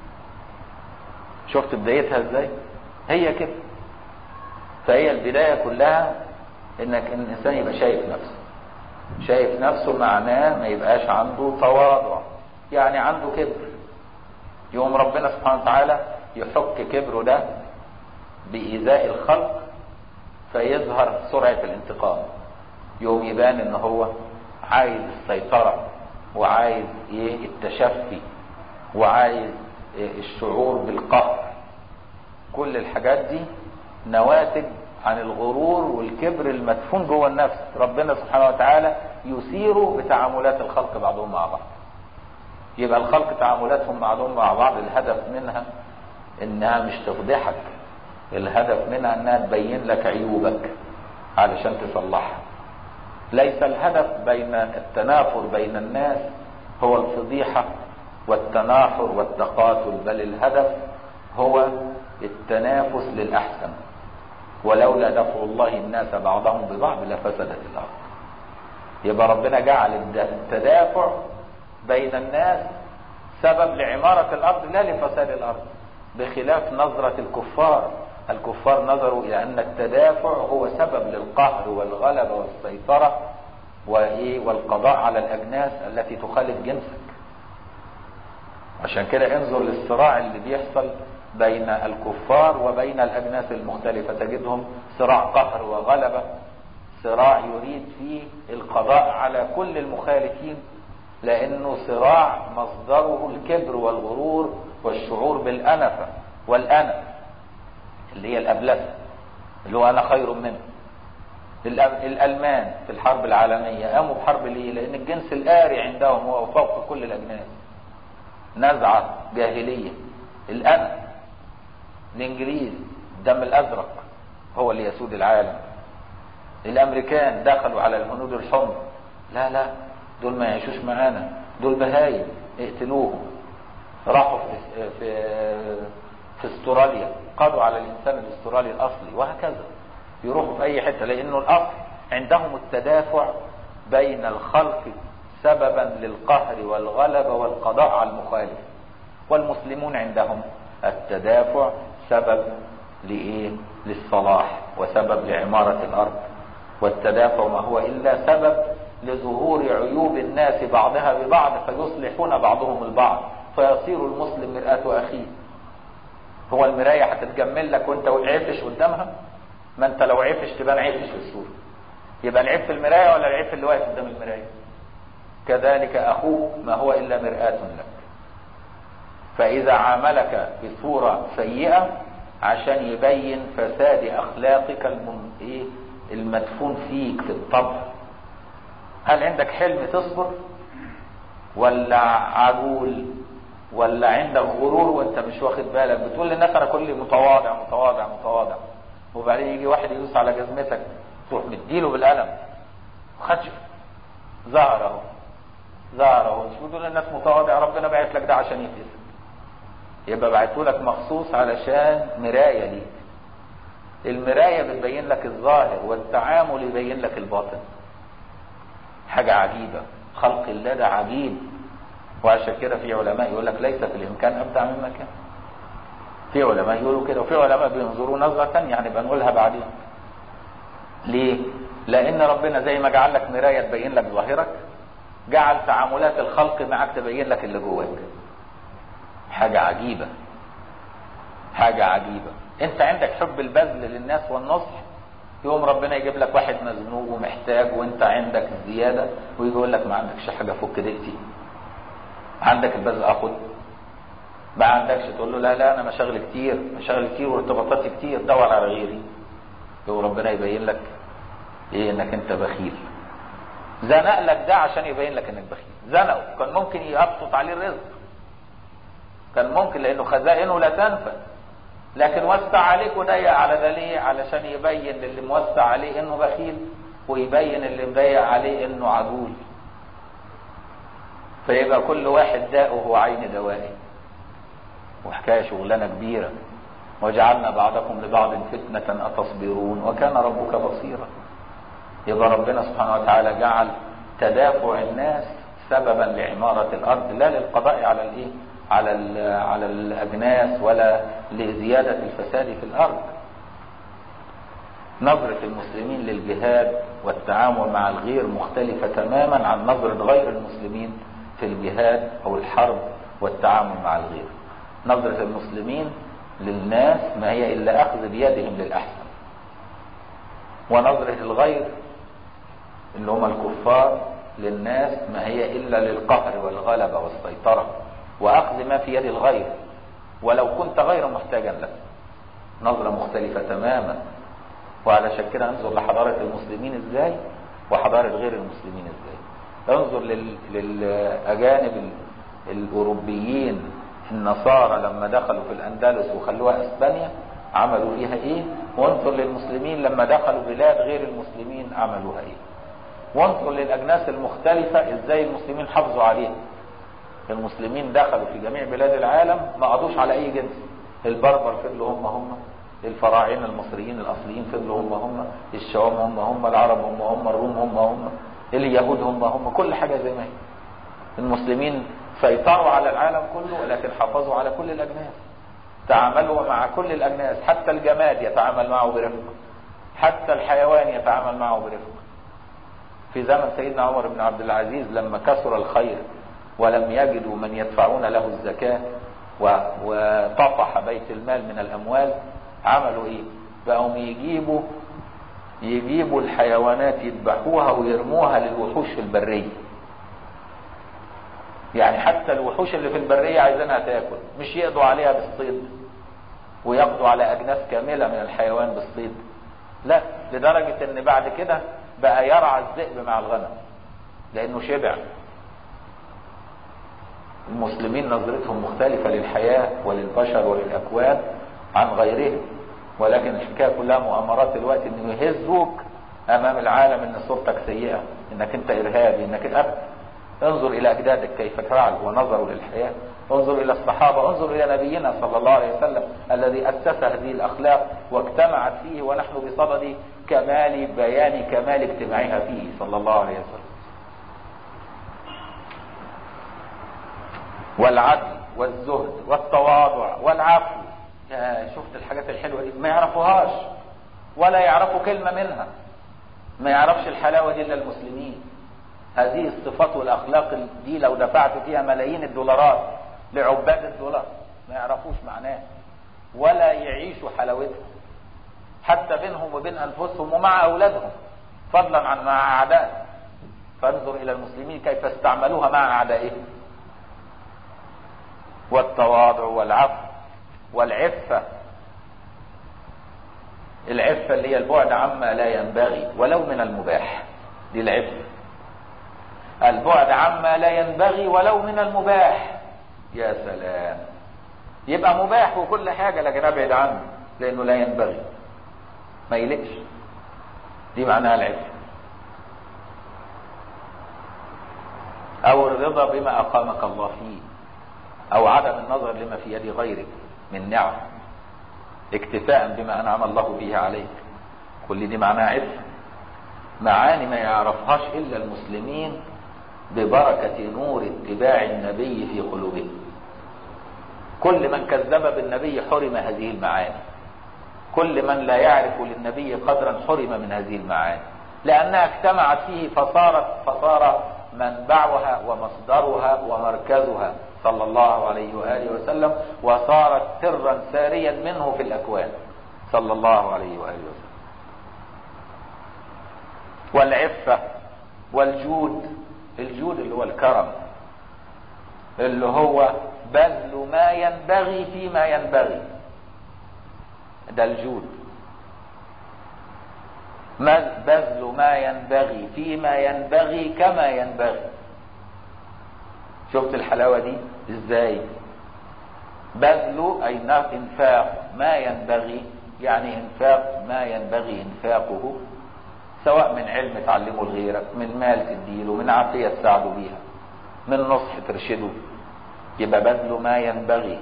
شفت بدايتها ازاي؟ هي كده. فهي البداية كلها انك الانسان يبقى شايف نفسه. شايف نفسه معناه ما يبقاش عنده تواضع، يعني عنده كبر. يوم ربنا سبحانه وتعالى يحك كبره ده بإيذاء الخلق، فيظهر سرعة الانتقام. يوم يبان ان هو عايز السيطرة، وعايز ايه؟ التشفي، وعايز الشعور بالقهر. كل الحاجات دي نواتج عن الغرور والكبر المدفون جوه النفس. ربنا سبحانه وتعالى يثير بتعاملات الخلق بعضهم مع بعض. يبقى الخلق تعاملاتهم بعضهم مع بعض الهدف منها انها مش تفضحك، الهدف منها انها تبين لك عيوبك علشان تصلحها. ليس الهدف بين التنافر بين الناس هو الفضيحة والتناحر والتقاتل، بل الهدف هو التنافس للأحسن. ولولا دفع الله الناس بعضهم ببعض لفسدت الأرض. يبقى ربنا جعل التدافع بين الناس سبب لعمارة الأرض لا لفساد الأرض، بخلاف نظرة الكفار. الكفار نظروا إلى أن التدافع هو سبب للقهر والغلبة والسيطرة والقضاء على الأجناس التي تخالف جنسك. عشان كده انظر للصراع اللي بيحصل بين الكفار وبين الأجناس المختلفة، تجدهم صراع قهر وغلبة، صراع يريد فيه القضاء على كل المخالفين، لأنه صراع مصدره الكبر والغرور والشعور بالأنفة والأنا اللي هي الأبلسة، اللي هو أنا خير منه. الألمان في الحرب العالمية قاموا بحرب ليه؟ لأن الجنس الآري عندهم هو فوق كل الأجناس، نزعة جاهلية. الأنا، الإنجليز الدم الأزرق هو اللي يسود العالم. الأمريكان دخلوا على الهنود الحمر، لا لا دول ما يعيشوش معانا، دول بهايم اقتلوهم. راحوا في استراليا قضوا على الإنسان الاسترالي الأصلي، وهكذا يروحوا في أي حتة، لأنه الأصل عندهم التدافع بين الخلق سببا للقهر والغلبة والقضاء على المخالف، والمسلمون عندهم التدافع سبب لإيه؟ للصلاح وسبب لعمارة الأرض. والتدافع ما هو إلا سبب لظهور عيوب الناس بعضها ببعض فيصلحون بعضهم البعض، فيصير المسلم مرآة أخيه. هو المراية هتتجمل لك وانت عفش قدامها؟ ما انت لو عفش تبان عفش في الصورة، يبقى العيب في المراية ولا العيب في اللي واقف قدام المراية؟ كذلك أخوك ما هو إلا مرآة لك. فإذا عاملك بصورة سيئة عشان يبين فساد أخلاقك المدفون فيك في الطبع، هل عندك حلم تصبر، ولا عجول، ولا عندك غرور وانت مش واخد بالك بتقول للناس انا كلي متواضع متواضع متواضع، وبعدين يجي واحد يدوس على جزمتك تروح مديله بالقلم، خدش ظهر اهو مش بتقول للناس متواضع، ربنا بعت لك ده عشان يفيدك، يبقى بعته لك مخصوص علشان مراية ليك. المراية بتبين لك الظاهر والتعامل يبين لك الباطن. حاجة عجيبة، خلق الله ده عجيب. وعشان كده في علماء يقول لك ليس في الامكان ابدع مما كان. في علماء يقولوا كده، وفي علماء بينظروا نظرة تانية يعني بنقولها بعدين. ليه؟ لان ربنا زي ما جعل لك مراية تبين لك ظاهرك، جعل تعاملات الخلق معك تبين لك اللي جواك. حاجة عجيبة، حاجة عجيبة. انت عندك حب البذل للناس والنصح، يوم ربنا يجيب لك واحد مزنوق ومحتاج وانت عندك زيادة ويجي يقول لك ما عندكش حاجة فك دقتي، عندك البذل اخد، ما عندكش تقول له لا انا مشاغل كتير وارتباطاتي كتير، دور على غيري. يوم ربنا يبين لك ايه؟ انك انت بخيل. زنق لك ده عشان يبين لك انك بخيل، زنقه كان ممكن يبسط عليه الرزق، كان ممكن لانه خزائنه لا تنفد، لكن وسع عليك وضيق على ده ليه؟ علشان يبين للي موسع عليه انه بخيل، ويبين اللي مضيق عليه انه عجول. فيبقى كل واحد داؤه عين دوائه، وحكاية شغلانة كبيرة. وجعلنا بعضكم لبعض فتنة أتصبرون وكان ربك بصيرا. يبقى ربنا سبحانه وتعالى جعل تدافع الناس سببا لعمارة الأرض، لا للقضاء على الايه؟ على الأجناس ولا لزيادة الفساد في الأرض. نظرة المسلمين للجهاد والتعامل مع الغير مختلفة تماما عن نظرة غير المسلمين في الجهاد أو الحرب والتعامل مع الغير. نظرة المسلمين للناس ما هي إلا أخذ بيدهم للأحسن، ونظرة الغير اللي هم الكفار للناس ما هي إلا للقهر والغلبة والسيطرة وأخذ ما في يد الغير ولو كنت غير محتاجا له. نظرة مختلفة تماما. وعلى كده انظر لحضارة المسلمين ازاي وحضارة غير المسلمين ازاي. انظر للأجانب الأوروبيين النصارى لما دخلوا في الأندلس وخلوها اسبانيا عملوا فيها ايه، وانظر للمسلمين لما دخلوا بلاد غير المسلمين عملوها ايه، وانظر للأجناس المختلفة ازاي المسلمين حافظوا عليها. المسلمين دخلوا في جميع بلاد العالم ما قضوش على اي جنس، البربر فضلوا هم، الفراعنة المصريين الأصليين فضلوا هم، الشوام هم، العرب هم، الروم هم، اليهود هم، كل حاجة زي ما هي. المسلمين سيطروا على العالم كله ولكن حافظوا على كل الأجناس، تعاملوا مع كل الأجناس، حتى الجماد يتعامل معه برفق، حتى الحيوان يتعامل معه برفق. في زمن سيدنا عمر بن عبد العزيز لما كثر الخير ولم يجدوا من يدفعون له الزكاة وطفح بيت المال من الأموال، عملوا ايه؟ بقوا يجيبوا الحيوانات يذبحوها ويرموها للوحوش في البرية. يعني حتى الوحوش اللي في البرية عايزينها تاكل، مش يقضوا عليها بالصيد ويقضوا على أجناس كاملة من الحيوان بالصيد، لا، لدرجة ان بعد كده بقى يرعى الذئب مع الغنم لانه شبع. المسلمين نظرتهم مختلفة للحياة وللبشر وللأكوان عن غيرهم، ولكن الحكاية كلها مؤامرات الوقت انه يهزوك امام العالم ان صورتك سيئة، انك انت ارهابي، انك ابدا. انظر الى اجدادك كيف فعلوا ونظروا للحياة، انظر الى الصحابة، انظر الى نبينا صلى الله عليه وسلم الذي اسس هذه الاخلاق واجتمعت فيه، ونحن بصدد كمال بيان كمال اجتماعها فيه صلى الله عليه وسلم. والعدل والزهد والتواضع والعفو. شفت الحاجات الحلوة دي ما يعرفوهاش ولا يعرفوا كلمة منها، ما يعرفش الحلاوة دي الا المسلمين. هذه الصفات والاخلاق دي لو دفعت فيها ملايين الدولارات لعباد الدولار ما يعرفوش معناه ولا يعيشوا حلاوتها، حتى بينهم وبين انفسهم ومع اولادهم، فضلا عن مع اعدائهم. فانظر الى المسلمين كيف استعملوها مع اعدائهم. والتواضع والعفو والعفة. العفة اللي هي البعد عما لا ينبغي ولو من المباح، دي العفة. البعد عما لا ينبغي ولو من المباح. يا سلام، يبقى مباح وكل حاجة لكن ابعد عنه لانه لا ينبغي، ما يلقش. دي معناها العفة. او الرضا بما اقامك الله فيه، او عدم النظر لما في يد غيرك من نعم، اكتفاء بما انعم الله به عليك. كل دي معناها عفة، معاني ما يعرفهاش الا المسلمين ببركة نور اتباع النبي في قلوبهم. كل من كذب بالنبي حرم هذه المعاني، كل من لا يعرف للنبي قدرا حرم من هذه المعاني، لانها اجتمعت فيه فصار منبعها ومصدرها ومركزها صلى الله عليه وآله وسلم، وصارت سرا ساريا منه في الأكوان صلى الله عليه وآله وسلم. والعفة والجود. الجود اللي هو الكرم، اللي هو بذل ما ينبغي فيما ينبغي، ده الجود. بذل ما ينبغي فيما ينبغي كما ينبغي. شفت الحلاوة دي ازاي؟ بذل اي انفاق ما ينبغي، يعني انفاق ما ينبغي انفاقه، سواء من علم تعلمه لغيرك، من مال تديله، من عافية تساعده بيها، من نصح ترشده. يبقى بذل ما ينبغي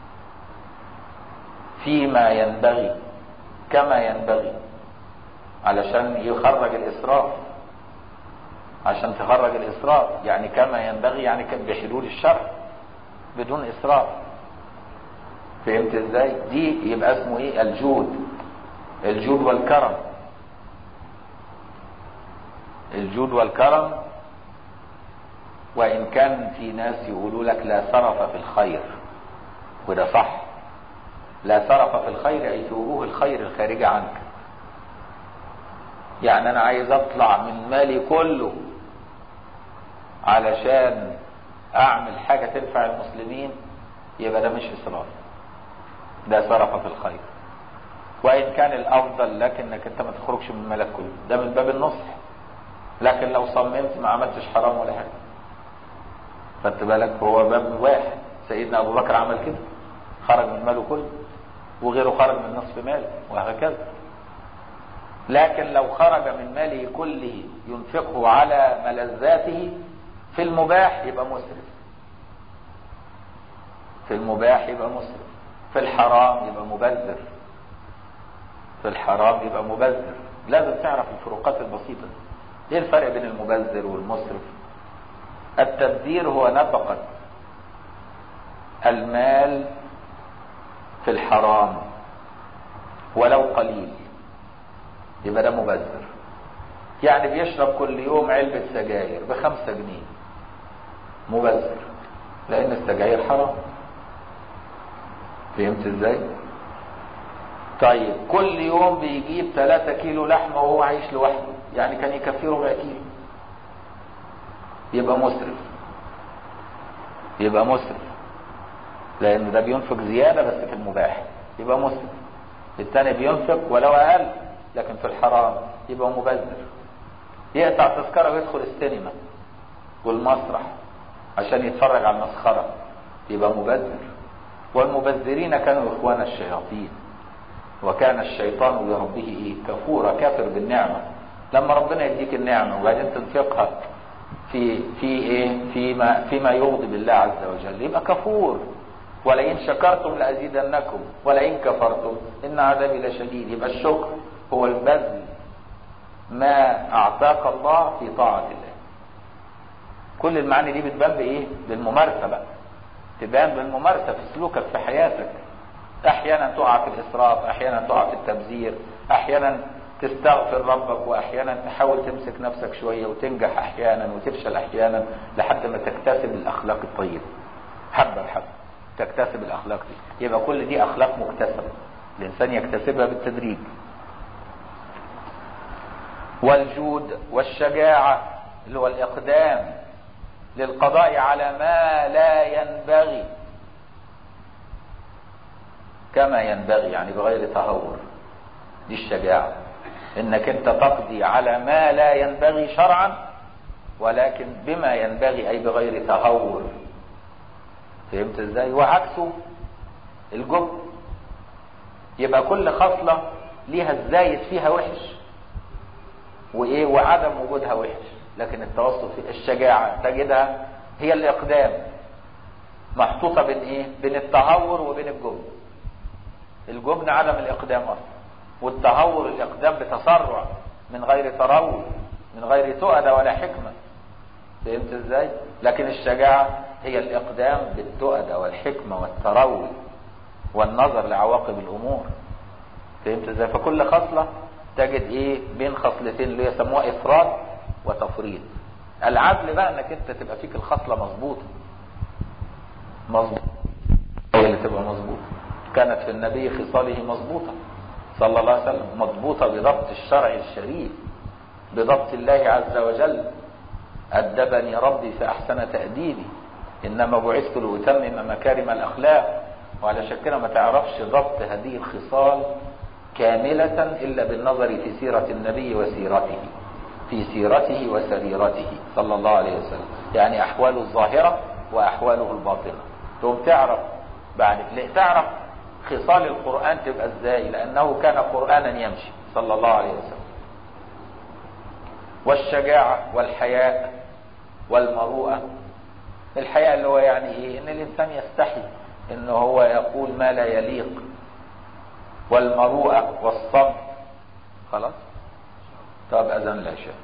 فيما ينبغي كما ينبغي، علشان يخرج الإسراف، عشان تخرج الإسراف يعني كما ينبغي، يعني بحدود الشرع بدون إسراف. فهمت ازاي؟ دي يبقى اسمه ايه؟ الجود. الجود والكرم. الجود والكرم. وإن كان في ناس يقولوا لك لا سرف في الخير، وده صح. لا سرف في الخير أي في وجوه الخير الخارجة عنك. يعني أنا عايز أطلع من مالي كله علشان أعمل حاجة تنفع المسلمين، يبقى ده مش إسراف، ده سرف في الخير. وإن كان الأفضل لك إنك أنت ما تخرجش من مالك كله، ده من باب النصح. لكن لو صممت ما عملتش حرام ولا حاجة. خدت بالك؟ هو باب واحد. سيدنا أبو بكر عمل كده، خرج من ماله كله، وغيره خرج من نصف ماله، وهكذا. لكن لو خرج من ماله كله ينفقه على ملذاته في المباح يبقى مسرف، في المباح يبقى مسرف، في الحرام يبقى مبذر، في الحرام يبقى مبذر. لازم تعرف الفروقات البسيطة دي. ايه الفرق بين المبذر والمسرف؟ التبذير هو نفقة المال في الحرام ولو قليل، يبقى ده مبذر. يعني بيشرب كل يوم علبة سجاير ب5 جنيه، مبذر، لأن السجاير حرام. فهمت ازاي؟ طيب كل يوم بيجيب 3 كيلو لحمة وهو عايش لوحده، يعني كان يكفيه ربع كيلو، يبقى مسرف. يبقى مسرف لأن ده بينفق زيادة بس في المباح، يبقى مسرف. الثاني بينفق ولو أقل لكن في الحرام يبقى مبذر. يقطع تذكرة ويدخل السينما والمسرح عشان يتفرج على المسخرة يبقى مبذر. والمبذرين كانوا إخوان الشياطين، وكان الشيطان لربه كفورا، كافر بالنعمة. لما ربنا يديك النعمة وبعدين تنفقها فيما يغضب الله عز وجل يبقى كفور. ولئن شكرتم لأزيدنكم ولئن كفرتم إن عذابي لشديد. يبقى الشكر هو البذل ما أعطاك الله في طاعة الله. كل المعاني دي بتبان بإيه؟ بالممارسة بقى، تبان بالممارسة في سلوكك في حياتك. أحيانا تقع في الإسراف، أحيانا تقع في التبذير، أحيانا تستغفر ربك، وأحيانا تحاول تمسك نفسك شوية وتنجح أحيانا وتفشل أحيانا لحد ما تكتسب الأخلاق الطيبة حبة بحبة، تكتسب الأخلاق دي. يبقى كل دي أخلاق مكتسبة الإنسان يكتسبها بالتدريج. والجود والشجاعة اللي هو الإقدام للقضاء على ما لا ينبغي كما ينبغي، يعني بغير تهور. دي الشجاعة، انك انت تقضي على ما لا ينبغي شرعا ولكن بما ينبغي، اي بغير تهور. فهمت ازاي؟ وعكسه الجبن. يبقى كل خصلة ليها الزايد فيها وحش وعدم وجودها وحش، لكن التوسط في الشجاعة تجدها هي الإقدام، محطوطة بين التهور وبين الجبن. الجبن عدم الإقدام أصلا، والتهور الإقدام بتسرع من غير تروي، من غير تؤدة ولا حكمة. فهمت ازاي؟ لكن الشجاعة هي الإقدام بالتؤدة والحكمة والتروي والنظر لعواقب الأمور. فهمت ازاي؟ فكل خصلة تجد بين خصلتين اللي يسموها إفراد وتفريط. العدل بقى انك انت تبقى فيك الخصلة مظبوطة هي اللي تبقى مظبوطة. كانت في النبي خصاله مظبوطة صلى الله عليه وسلم، مضبوطة بضبط الشرع الشريف، بضبط الله عز وجل. أدبني ربي فأحسن تأديبي، إنما بعثت لأتمم مكارم الأخلاق. وعلى شكرا ما تعرفش ضبط هذه الخصال كاملة إلا بالنظر في سيرة النبي وسيرته، في سيرته وسريرته صلى الله عليه وسلم، يعني أحواله الظاهرة وأحواله الباطنة. ثم تعرف خصال القرآن تبقى ازاي، لأنه كان قرآنا يمشي صلى الله عليه وسلم. والشجاعة والحياء والمروءة. الحياء اللي هو يعني ان الإنسان يستحي ان هو يقول ما لا يليق. والمروءة والصمت. خلاص؟ طب أذن العشاء.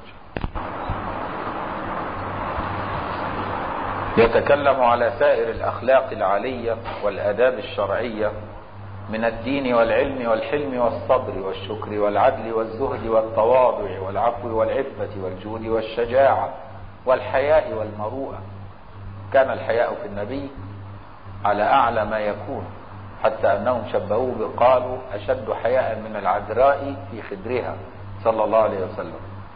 يتكلم على سائر الأخلاق العالية والآداب الشرعية من الدين والعلم والحلم والصبر والشكر والعدل والزهد والتواضع والعفو والعفة والجود والشجاعة والحياء والمروءة. كان الحياء في النبي على أعلى ما يكون، حتى أنهم شبهوه قالوا أشد حياء من العذراء في خدرها صلى الله عليه وسلم.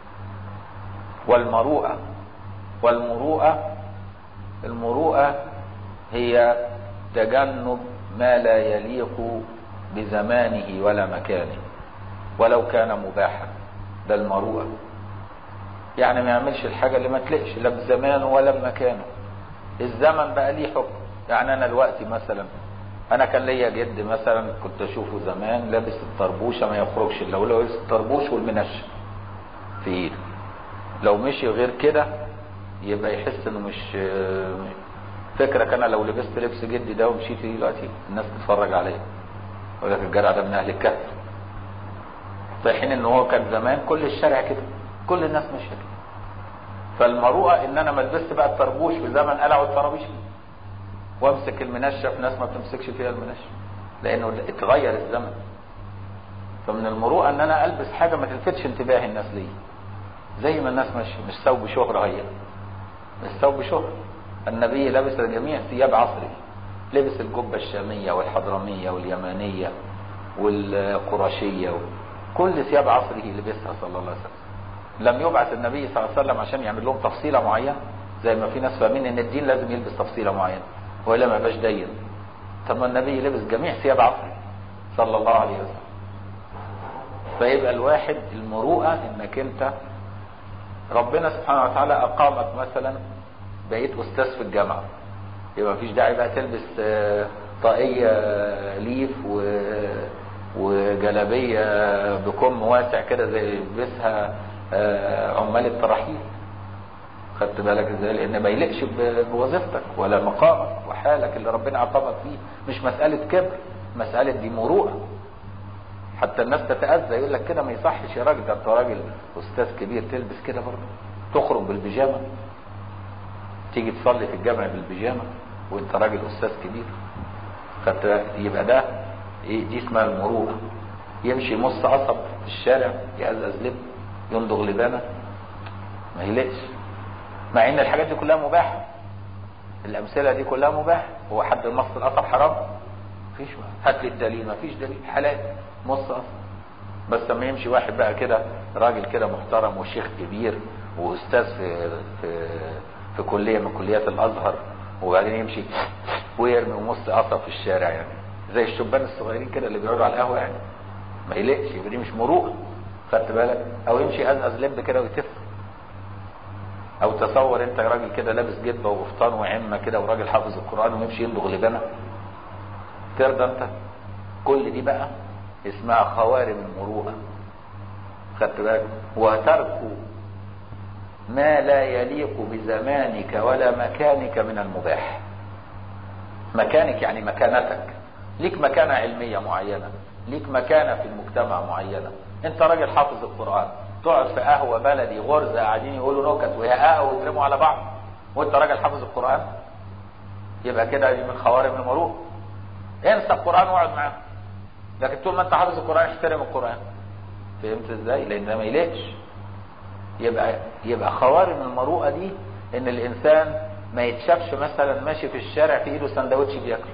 والمروءة المروءة هي تجنب ما لا يليق بزمانه ولا مكانه ولو كان مباحا. ده المروءة، يعني ما يعملش الحاجة اللي ما تلقش لا بزمانه ولا بمكانه. الزمن بقى ليه حكم. يعني أنا دلوقتي مثلا أنا كان ليا جد مثلا كنت أشوفه زمان لابس الطربوشة ما يخرجش إلا ولو لابس الطربوش والمنشة في إيده. لو مشي غير كده يبقى يحس إنه مش فكرك. أنا لو لبست لبس جدي ده ومشيت دلوقتي الناس تتفرج عليا يقول لك الجدع ده من أهل الكهف، في حين إن هو كان زمان كل الشارع كده، كل الناس ماشية كده. فالمروءة إن أنا ما لبست بقى الطربوش في زمن قلعوا الطرابيش وامسك المنشة في ناس ما بتمسكش فيها المنشة لأنه اتغير الزمن. فمن المروءة إن أنا ألبس حاجة ما تلفتش انتباه الناس ليه، زي ما الناس مش ثوب شهرة، هي مش ثوب شهرة. النبي لبس جميع ثياب عصره، لبس الجبة الشامية والحضرمية واليمانية والقرشية كل ثياب عصره لبسها صلى الله عليه وسلم. لم يبعث النبي صلى الله عليه وسلم عشان يعمل لهم تفصيلة معينة زي ما في ناس فاهمين ان الدين لازم يلبس تفصيلة معينة وإلا ما يبقاش دين. طب ما النبي لبس جميع ثياب عصره صلى الله عليه وسلم. فيبقى الواحد المروءة انك انت ربنا سبحانه وتعالى اقامك مثلا بقيت استاذ في الجامعة، يبقى مفيش داعي بقى تلبس طاقية ليف وجلابية بكم واسع كده زي يلبسها عمال التراحيل. خدت بالك ازاي؟ لان ما يليقش بوظيفتك ولا مقامك وحالك اللي ربنا عطاك فيه. مش مسألة كبر، مسألة دي مروءة. حتى الناس تتأذى يقول لك كده ما يصحش يا راجل، ده انت راجل استاذ كبير تلبس كده برضه، تخرج بالبيجامة، تيجي تصلي في الجامع بالبيجامة وانت راجل استاذ كبير. خدت بالك؟ يبقى ده ايه؟ دي اسمها المروءة. يمشي يمص عصب في الشارع، يقزقز لب، يندغ لبانه، ما يلقش، مع ان الحاجات دي كلها مباحة. الامثلة دي كلها مباحة. هو حد مص القصب حرام؟ مفيش. هات لي الدليل، مفيش دليل. حلال مص قصب. بس لما يمشي واحد بقى كده راجل كده محترم وشيخ كبير واستاذ في كلية من كليات الازهر، وبعدين يمشي ويرمي ومص قصب في الشارع، يعني زي الشبان الصغيرين كده اللي بيقعدوا على القهوة، يعني ما يلقش. يبقى دي مش مروءة. خدت بالك؟ او يمشي ازقز لب كده ويتف. او تصور انت راجل كده لابس جبه وقفطان وعمه كده وراجل حافظ القران ويمشي يندغ لبانه، ترضى انت؟ كل دي بقى اسمها خوارم المروءه. خدت بالك؟ وترك ما لا يليق بزمانك ولا مكانك من المباح. مكانك يعني مكانتك، ليك مكانه علميه معينه، ليك مكانه في المجتمع معينه. انت راجل حافظ القران، تقعد في قهوه بلدي غرزه قاعدين يقولوا نكت ويهققوا ويترموا على بعض وانت راجل حافظ القران، يبقى كده من خوارم المروءه. انسى القران واقعد معاه، لكن طول ما انت حافظ القران احترم القران. فهمت ازاي؟ لان ده ما يليقش. يبقى خوارم المروءه دي ان الانسان ما يتشافش مثلا ماشي في الشارع في ايده سندوتش بياكله،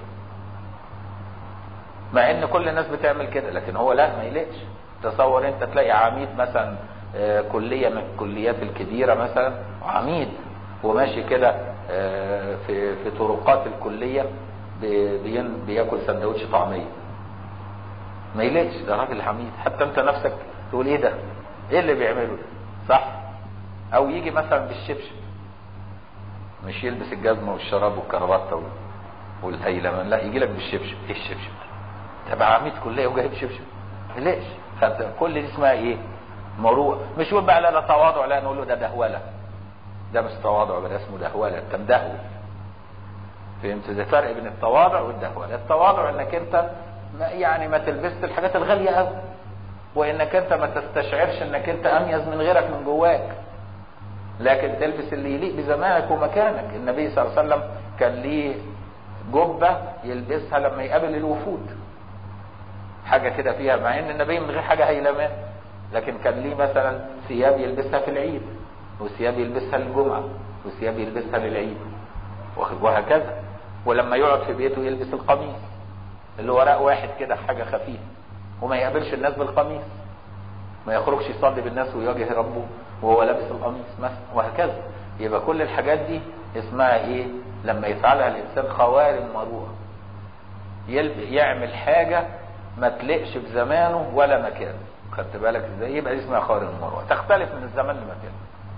مع ان كل الناس بتعمل كده، لكن هو لا، ما يليقش. تصور انت تلاقي عميد مثلا كلية من الكليات الكبيرة مثلا، عميد وماشي كده في طرقات الكلية بياكل سندوتش طعمية، ما يليقش. ده راجل عميد. حتى انت نفسك تقول ايه ده؟ ايه اللي بيعمله ده؟ صح؟ او يجي مثلا بالشبشب، مش يلبس الجزمة والشراب والكرافتة والهيلمان، لا، يجي لك بالشبشب. ايه الشبشب؟ تبع عميد كلية وجايب شبشب، ليش؟ كل دي اسمها ايه؟ مروءة. مش يقول بقى لا ده تواضع، لا نقول له ده دهولة. ده مش تواضع، ده اسمه دهولة، انت مدهول. فهمت؟ ده فرق بين التواضع والدهولة. التواضع انك انت يعني ما تلبسش الحاجات الغالية قوي، وانك انت ما تستشعرش انك انت اميز من غيرك من جواك، لكن تلبس اللي يليق بزمانك ومكانك. النبي صلى الله عليه وسلم كان ليه جبة يلبسها لما يقابل الوفود، حاجة كده فيها، مع ان النبي من غير حاجة هيلمان، لكن كان ليه مثلا ثياب يلبسها في العيد، وثياب يلبسها للجمعة، وثياب يلبسها للعيد، وهكذا. ولما يقعد في بيته يلبس القميص اللي وراء واحد كده، حاجة خفيفة، وما يقابلش الناس بالقميص، ما يخرجش يصلي بالناس ويواجه ربه وهو لابس القميص مثلا، وهكذا. يبقى كل الحاجات دي اسمها ايه؟ لما يفعلها الانسان خوارم مروءة. يعمل حاجة ما تلقش بزمانه ولا مكانه. خدت بالك ازاي؟ يبقى دي اسمها خوارم المروءة، تختلف من الزمان لمكان.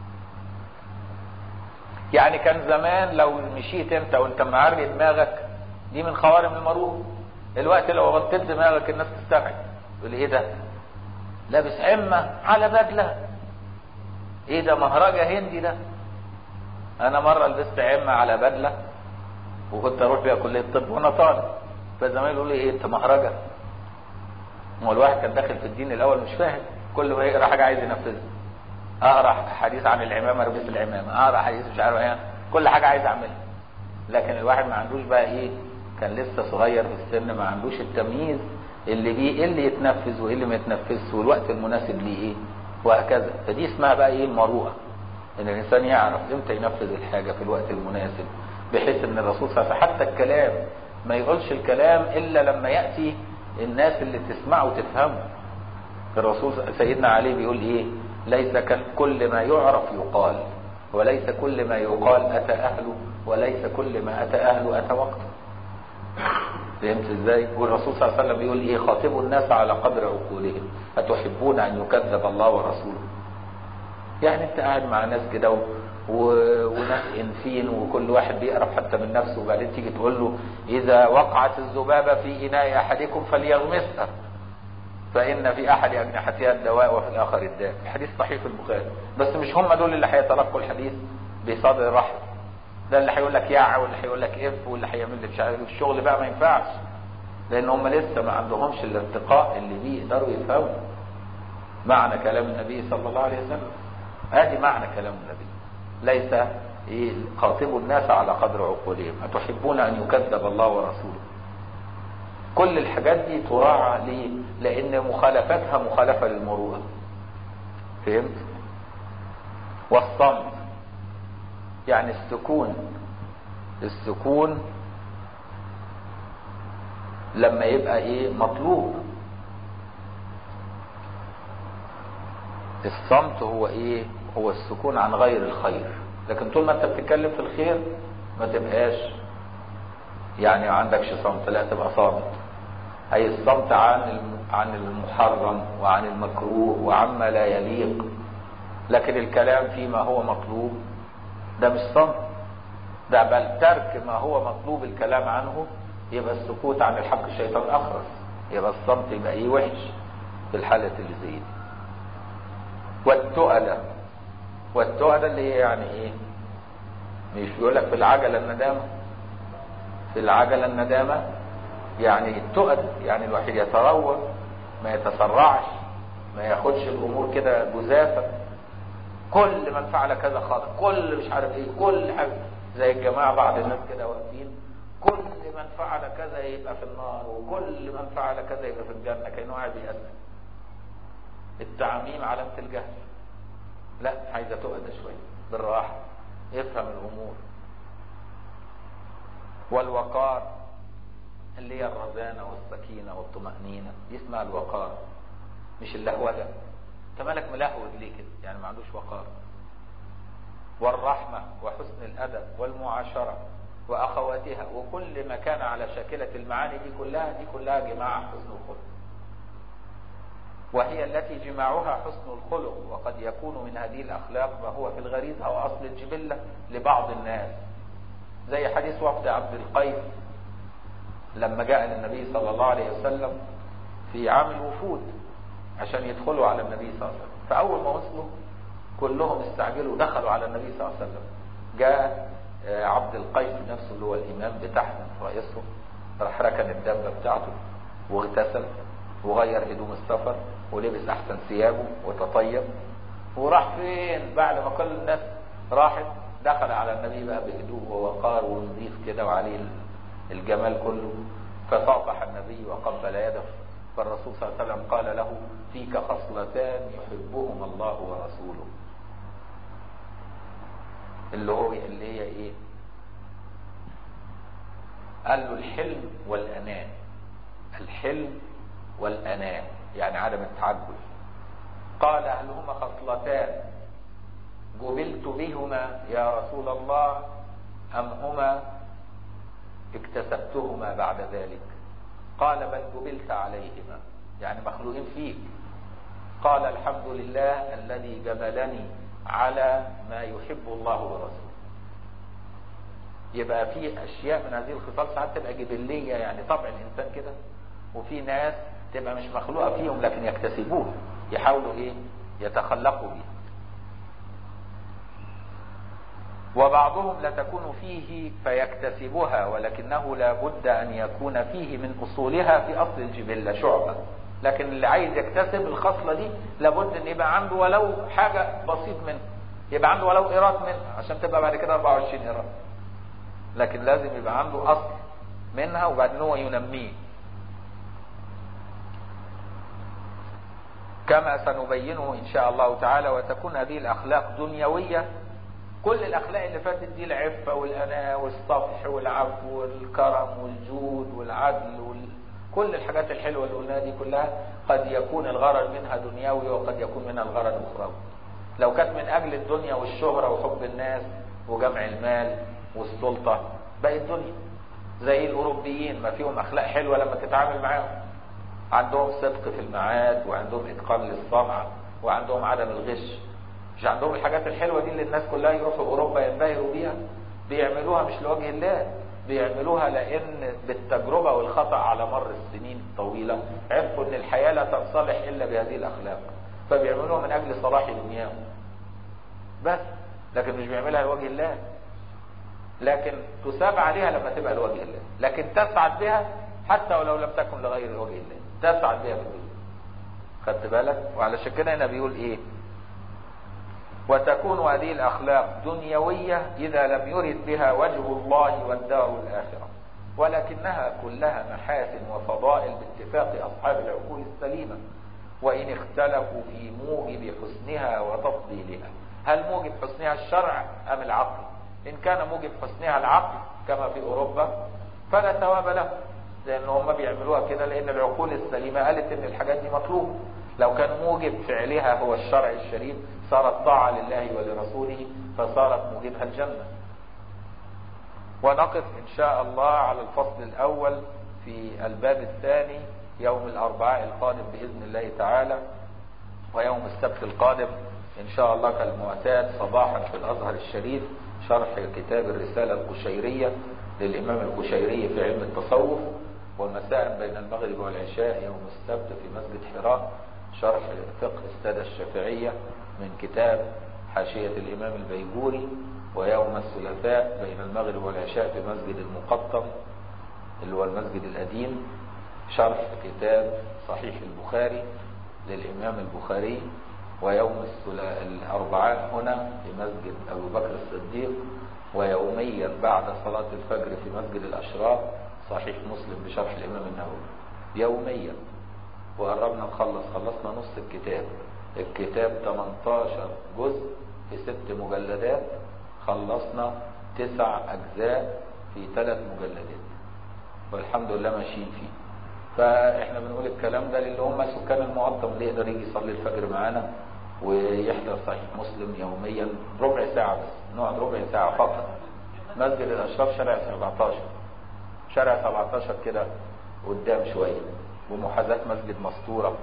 يعني كان زمان لو مشيت انت وانت معري دماغك، دي من خوارم المروءة. الوقت لو غطيت دماغك الناس تستبعد، تقول ايه ده؟ لابس عمة على بدلة، ايه ده؟ مهرجة هندي ده. انا مرة لبست عمة على بدلة وكنت اروح بيها كلية الطب وانا طالب، فزمان يقول لي ايه انت مهرجة؟ هو الواحد كان داخل في الدين الاول مش فاهم، كل ما يقرا حاجة عايز ينفذها. اقرا حديث عن العمامة البس العمامة، اقرا حديث مش عارف ايه، كل حاجة عايز اعملها. لكن الواحد ما عندوش بقى ايه، كان لسه صغير في السن، ما عندوش التمييز اللي بيه ايه اللي يتنفذ وايه اللي ما يتنفذش والوقت المناسب ليه ايه، وهكذا. فدي اسمها بقى ايه؟ المروءة. ان الانسان يعرف امتى ينفذ الحاجة في الوقت المناسب، بحيث ان الرسول صلى الله عليه وسلم حتى الكلام ما يقولش الكلام الا لما يأتي الناس اللي تسمعه وتفهمه. الرسول سيدنا علي بيقول ايه؟ ليس كل ما يعرف يقال، وليس كل ما يقال اتى اهله، وليس كل ما اتى اهله اتى وقته. فهمت ازاي؟ والرسول صلى الله عليه وسلم بيقول ايه؟ خاطبوا الناس على قدر عقولهم، أتحبون أن يكذب الله ورسوله؟ يعني انت قاعد مع ناس كده وناس انفين، وكل واحد بيقرف حتى من نفسه، وبعدين تيجي تقول له اذا وقعت الذبابة في اناء احدكم فليغمسها فان في احد اجنحتها الدواء وفي الاخر الداء. حديث صحيح في البخاري. بس مش هم دول اللي هيتلقوا الحديث بصدر رحب. ده اللي هيقول لك يا، واللي هيقول لك اف، واللي هيعمل لك مش عارف الشغل بقى ما ينفعش، لان هم لسه ما عندهمش الارتقاء اللي بيه يقدروا يفهموا معنى كلام النبي صلى الله عليه وسلم. ادي معنى كلام النبي، ليس خاطبوا الناس على قدر عقولهم، أتحبون أن يكذب الله ورسوله. كل الحاجات دي تراعى ليه؟ لأن مخالفتها مخالفة للمروءة. فهمت؟ والصمت يعني السكون لما يبقى ايه؟ مطلوب. الصمت هو ايه؟ هو السكون عن غير الخير. لكن طول ما انت بتتكلم في الخير ما تبقاش يعني عندكش صمت، لا تبقى صامت. اي الصمت عن المحرم وعن المكروه وعما لا يليق. لكن الكلام فيما هو مطلوب ده مش صمت، ده بل ترك ما هو مطلوب الكلام عنه. يبقى السكوت عن الحق الشيطان اخرس. يبقى الصمت يبقى ايه؟ وحش في الحالة اللي زي دي. والتؤدة اللي هي يعني ايه؟ مش بيقول لك في العجلة الندامة؟ في العجلة الندامة يعني التؤدة، يعني الواحد يتروى، ما يتسرعش، ما ياخدش الامور كده جزافة. كل من فعل كذا خاطئ، كل مش عارف ايه، كل حاجة زي الجماعة بعض الناس كده واقفين، كل من فعل كذا يبقى في النار، وكل من فعل كذا يبقى في الجنة، كأنه قاعد يقسم. التعميم علامة الجهل. لا، عايزة تؤدى شوية بالراحة، يفهم الامور. والوقار اللي هي الرزانة والسكينة والطمأنينة، دي اسمها الوقار، مش اللهوجة. انت مالك ملهوج ليه كده؟ يعني ما عندوش وقار. والرحمة وحسن الأدب والمعاشرة وأخواتها، وكل ما كان على شاكلة المعاني دي كلها جماعة حسن الخلق، وهي التي جماعها حسن الخلق. وقد يكون من هذه الأخلاق ما هو في الغريزة أو أصل الجبلة لبعض الناس، زي حديث وفد عبد القيس لما جاء للنبي صلى الله عليه وسلم في عام الوفود عشان يدخلوا على النبي صلى الله عليه وسلم. فأول ما وصلوا كلهم استعجلوا دخلوا على النبي صلى الله عليه وسلم. جاء عبد القيس نفسه اللي هو الإمام بتاعهم رئيسه، راح ركن الدابة بتاعته واغتسل وغير هدوم السفر ولبس أحسن ثيابه وتطيب، وراح فين بعد ما كل الناس راحت؟ دخل على النبي بقى بهدوء ووقار ونظيف كده وعليه الجمال كله. فصافح النبي وقبل يده. فالرسول صلى الله عليه وسلم قال له: فيك خصلتان يحبهما الله ورسوله. اللي هي ايه؟ قال له الحلم والأناة. الحلم والأناة يعني عدم التعجل. قال: هل هما خصلتان جبلت بهما يا رسول الله أم هما اكتسبتهما بعد ذلك؟ قال: بل جبلت عليهما، يعني مخلوقين فيك. قال: الحمد لله الذي جبلني على ما يحب الله ورسوله. يبقى في أشياء من هذه الخصال ساعات تبقى جبلية، يعني طبع الإنسان كده، وفي ناس تبقى مش مخلوقة فيهم لكن يكتسبوه، يحاولوا ايه؟ يتخلقوا به. وبعضهم لا تكون فيه فيكتسبها، ولكنه لا بد أن يكون فيه من أصولها في أصل الجبلة شعبة. لكن اللي عايز يكتسب الخصلة دي لابد أن يبقى عنده ولو حاجة بسيط منها، يبقى عنده ولو إيراد منها عشان تبقى بعد كده 24 إيراد. لكن لازم يبقى عنده أصل منها وبعدين هو ينميه، كما سنبينه إن شاء الله تعالى. وتكون هذه الأخلاق دنيوية. كل الأخلاق اللي فاتت دي، العفة والأناة والصفح والعفو والكرم والجود والعدل كل الحاجات الحلوة اللي قلناها دي كلها قد يكون الغرض منها دنيوي وقد يكون منها الغرض أخروي. لو كانت من أجل الدنيا والشهرة وحب الناس وجمع المال والسلطة بقت دنيا، زي الأوروبيين ما فيهم أخلاق حلوة لما تتعامل معاهم، عندهم صدق في الميعاد، وعندهم إتقان للصنعة، وعندهم عدم الغش. مش عندهم الحاجات الحلوة دي اللي الناس كلها يروحوا أوروبا ينبهروا بيها؟ بيعملوها مش لوجه الله، بيعملوها لأن بالتجربة والخطأ على مر السنين الطويلة عرفوا أن الحياة لا تنصلح إلا بهذه الأخلاق، فبيعملوها من أجل صلاح دنياهم بس، لكن مش بيعملها لوجه الله. لكن تساب عليها لما تبقى لوجه الله، لكن تسعد بها حتى ولو لم تكن لغير وجه الله، تسعد بها بالدنيا. خدت بالك؟ وعلشان كده هنا بيقول ايه؟ وتكون هذه الاخلاق دنيوية اذا لم يرد بها وجه الله والدار الاخرة، ولكنها كلها محاسن وفضائل باتفاق اصحاب العقول السليمة، وان اختلفوا في موجب حسنها وتفضيلها. هل موجب حسنها الشرع ام العقل؟ ان كان موجب حسنها العقل كما في اوروبا فلا ثواب له، لان هم بيعملوها كده لان العقول السليمة قالت ان الحاجات دي مطلوبة. لو كان موجب فعلها هو الشرع الشريف صارت طاعة لله ولرسوله، فصارت موجبها الجنة. ونقف ان شاء الله على الفصل الاول في الباب الثاني يوم الاربعاء القادم باذن الله تعالى، ويوم السبت القادم ان شاء الله كالمعتاد صباحا في الازهر الشريف شرح كتاب الرسالة القشيرية للامام القشيري في علم التصوف، ومساء بين المغرب والعشاء يوم السبت في مسجد حراء شرح فقه السادة الشافعية من كتاب حاشية الامام البيجوري، ويوم الثلاثاء بين المغرب والعشاء في مسجد المقطم اللي هو المسجد القديم شرح كتاب صحيح البخاري للامام البخاري، ويوم الاربعاء هنا في مسجد ابو بكر الصديق، ويوميا بعد صلاة الفجر في مسجد الاشراف صحيح مسلم بشرح الامام النووي يوميا. وقربنا خلصنا نص الكتاب. الكتاب 18 جزء في 6 مجلدات، خلصنا 9 اجزاء في 3 مجلدات، والحمد لله ماشيين فيه. فاحنا بنقول الكلام ده للي هم سكان المقطم اللي يقدر يجي يصلي الفجر معانا ويحضر صحيح مسلم يوميا ربع ساعة بس، نقعد ربع ساعة فقط. مسجد الاشراف شارع 17، شارع 17 كده قدام شوية، ومحاذاة مسجد مسطورة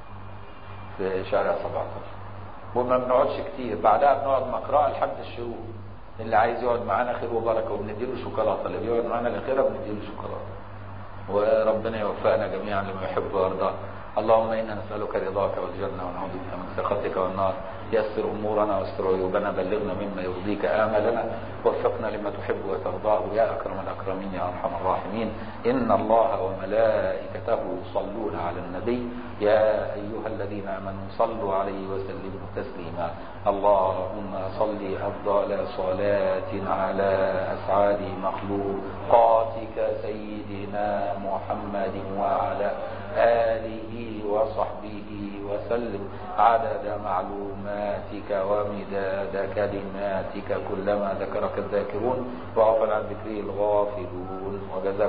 في شارع 17. وما بنقعدش كتير، بعدها بنقعد مقرأة لحد الشروق. اللي عايز يقعد معانا خير وبركة، وبنديله شوكولاتة. اللي بيقعد معانا الأخيرة بنديله شوكولاتة. وربنا يوفقنا جميعا لما يحب ويرضى. اللهم إنا نسألك رضاك والجنة، ونعوذ بك من سخطك والنار. يسر أمورنا واستر عيوبنا، بلغنا مما يرضيك آملنا، وفقنا لما تحب وترضاه يا أكرم الأكرمين يا أرحم الراحمين. إن الله وملائكته يصلون على النبي يا أيها الذين آمنوا صلوا عليه وسلموا تسليما. اللهم صل أفضل صلاة على أسعد مخلوقاتك سيدنا محمد وعلى آله وصحبه وسلم عدد معلوماتك ومداد كلماتك كلما ذكرك الذاكرون وغفل عن ذكره الغافلون. وجزاك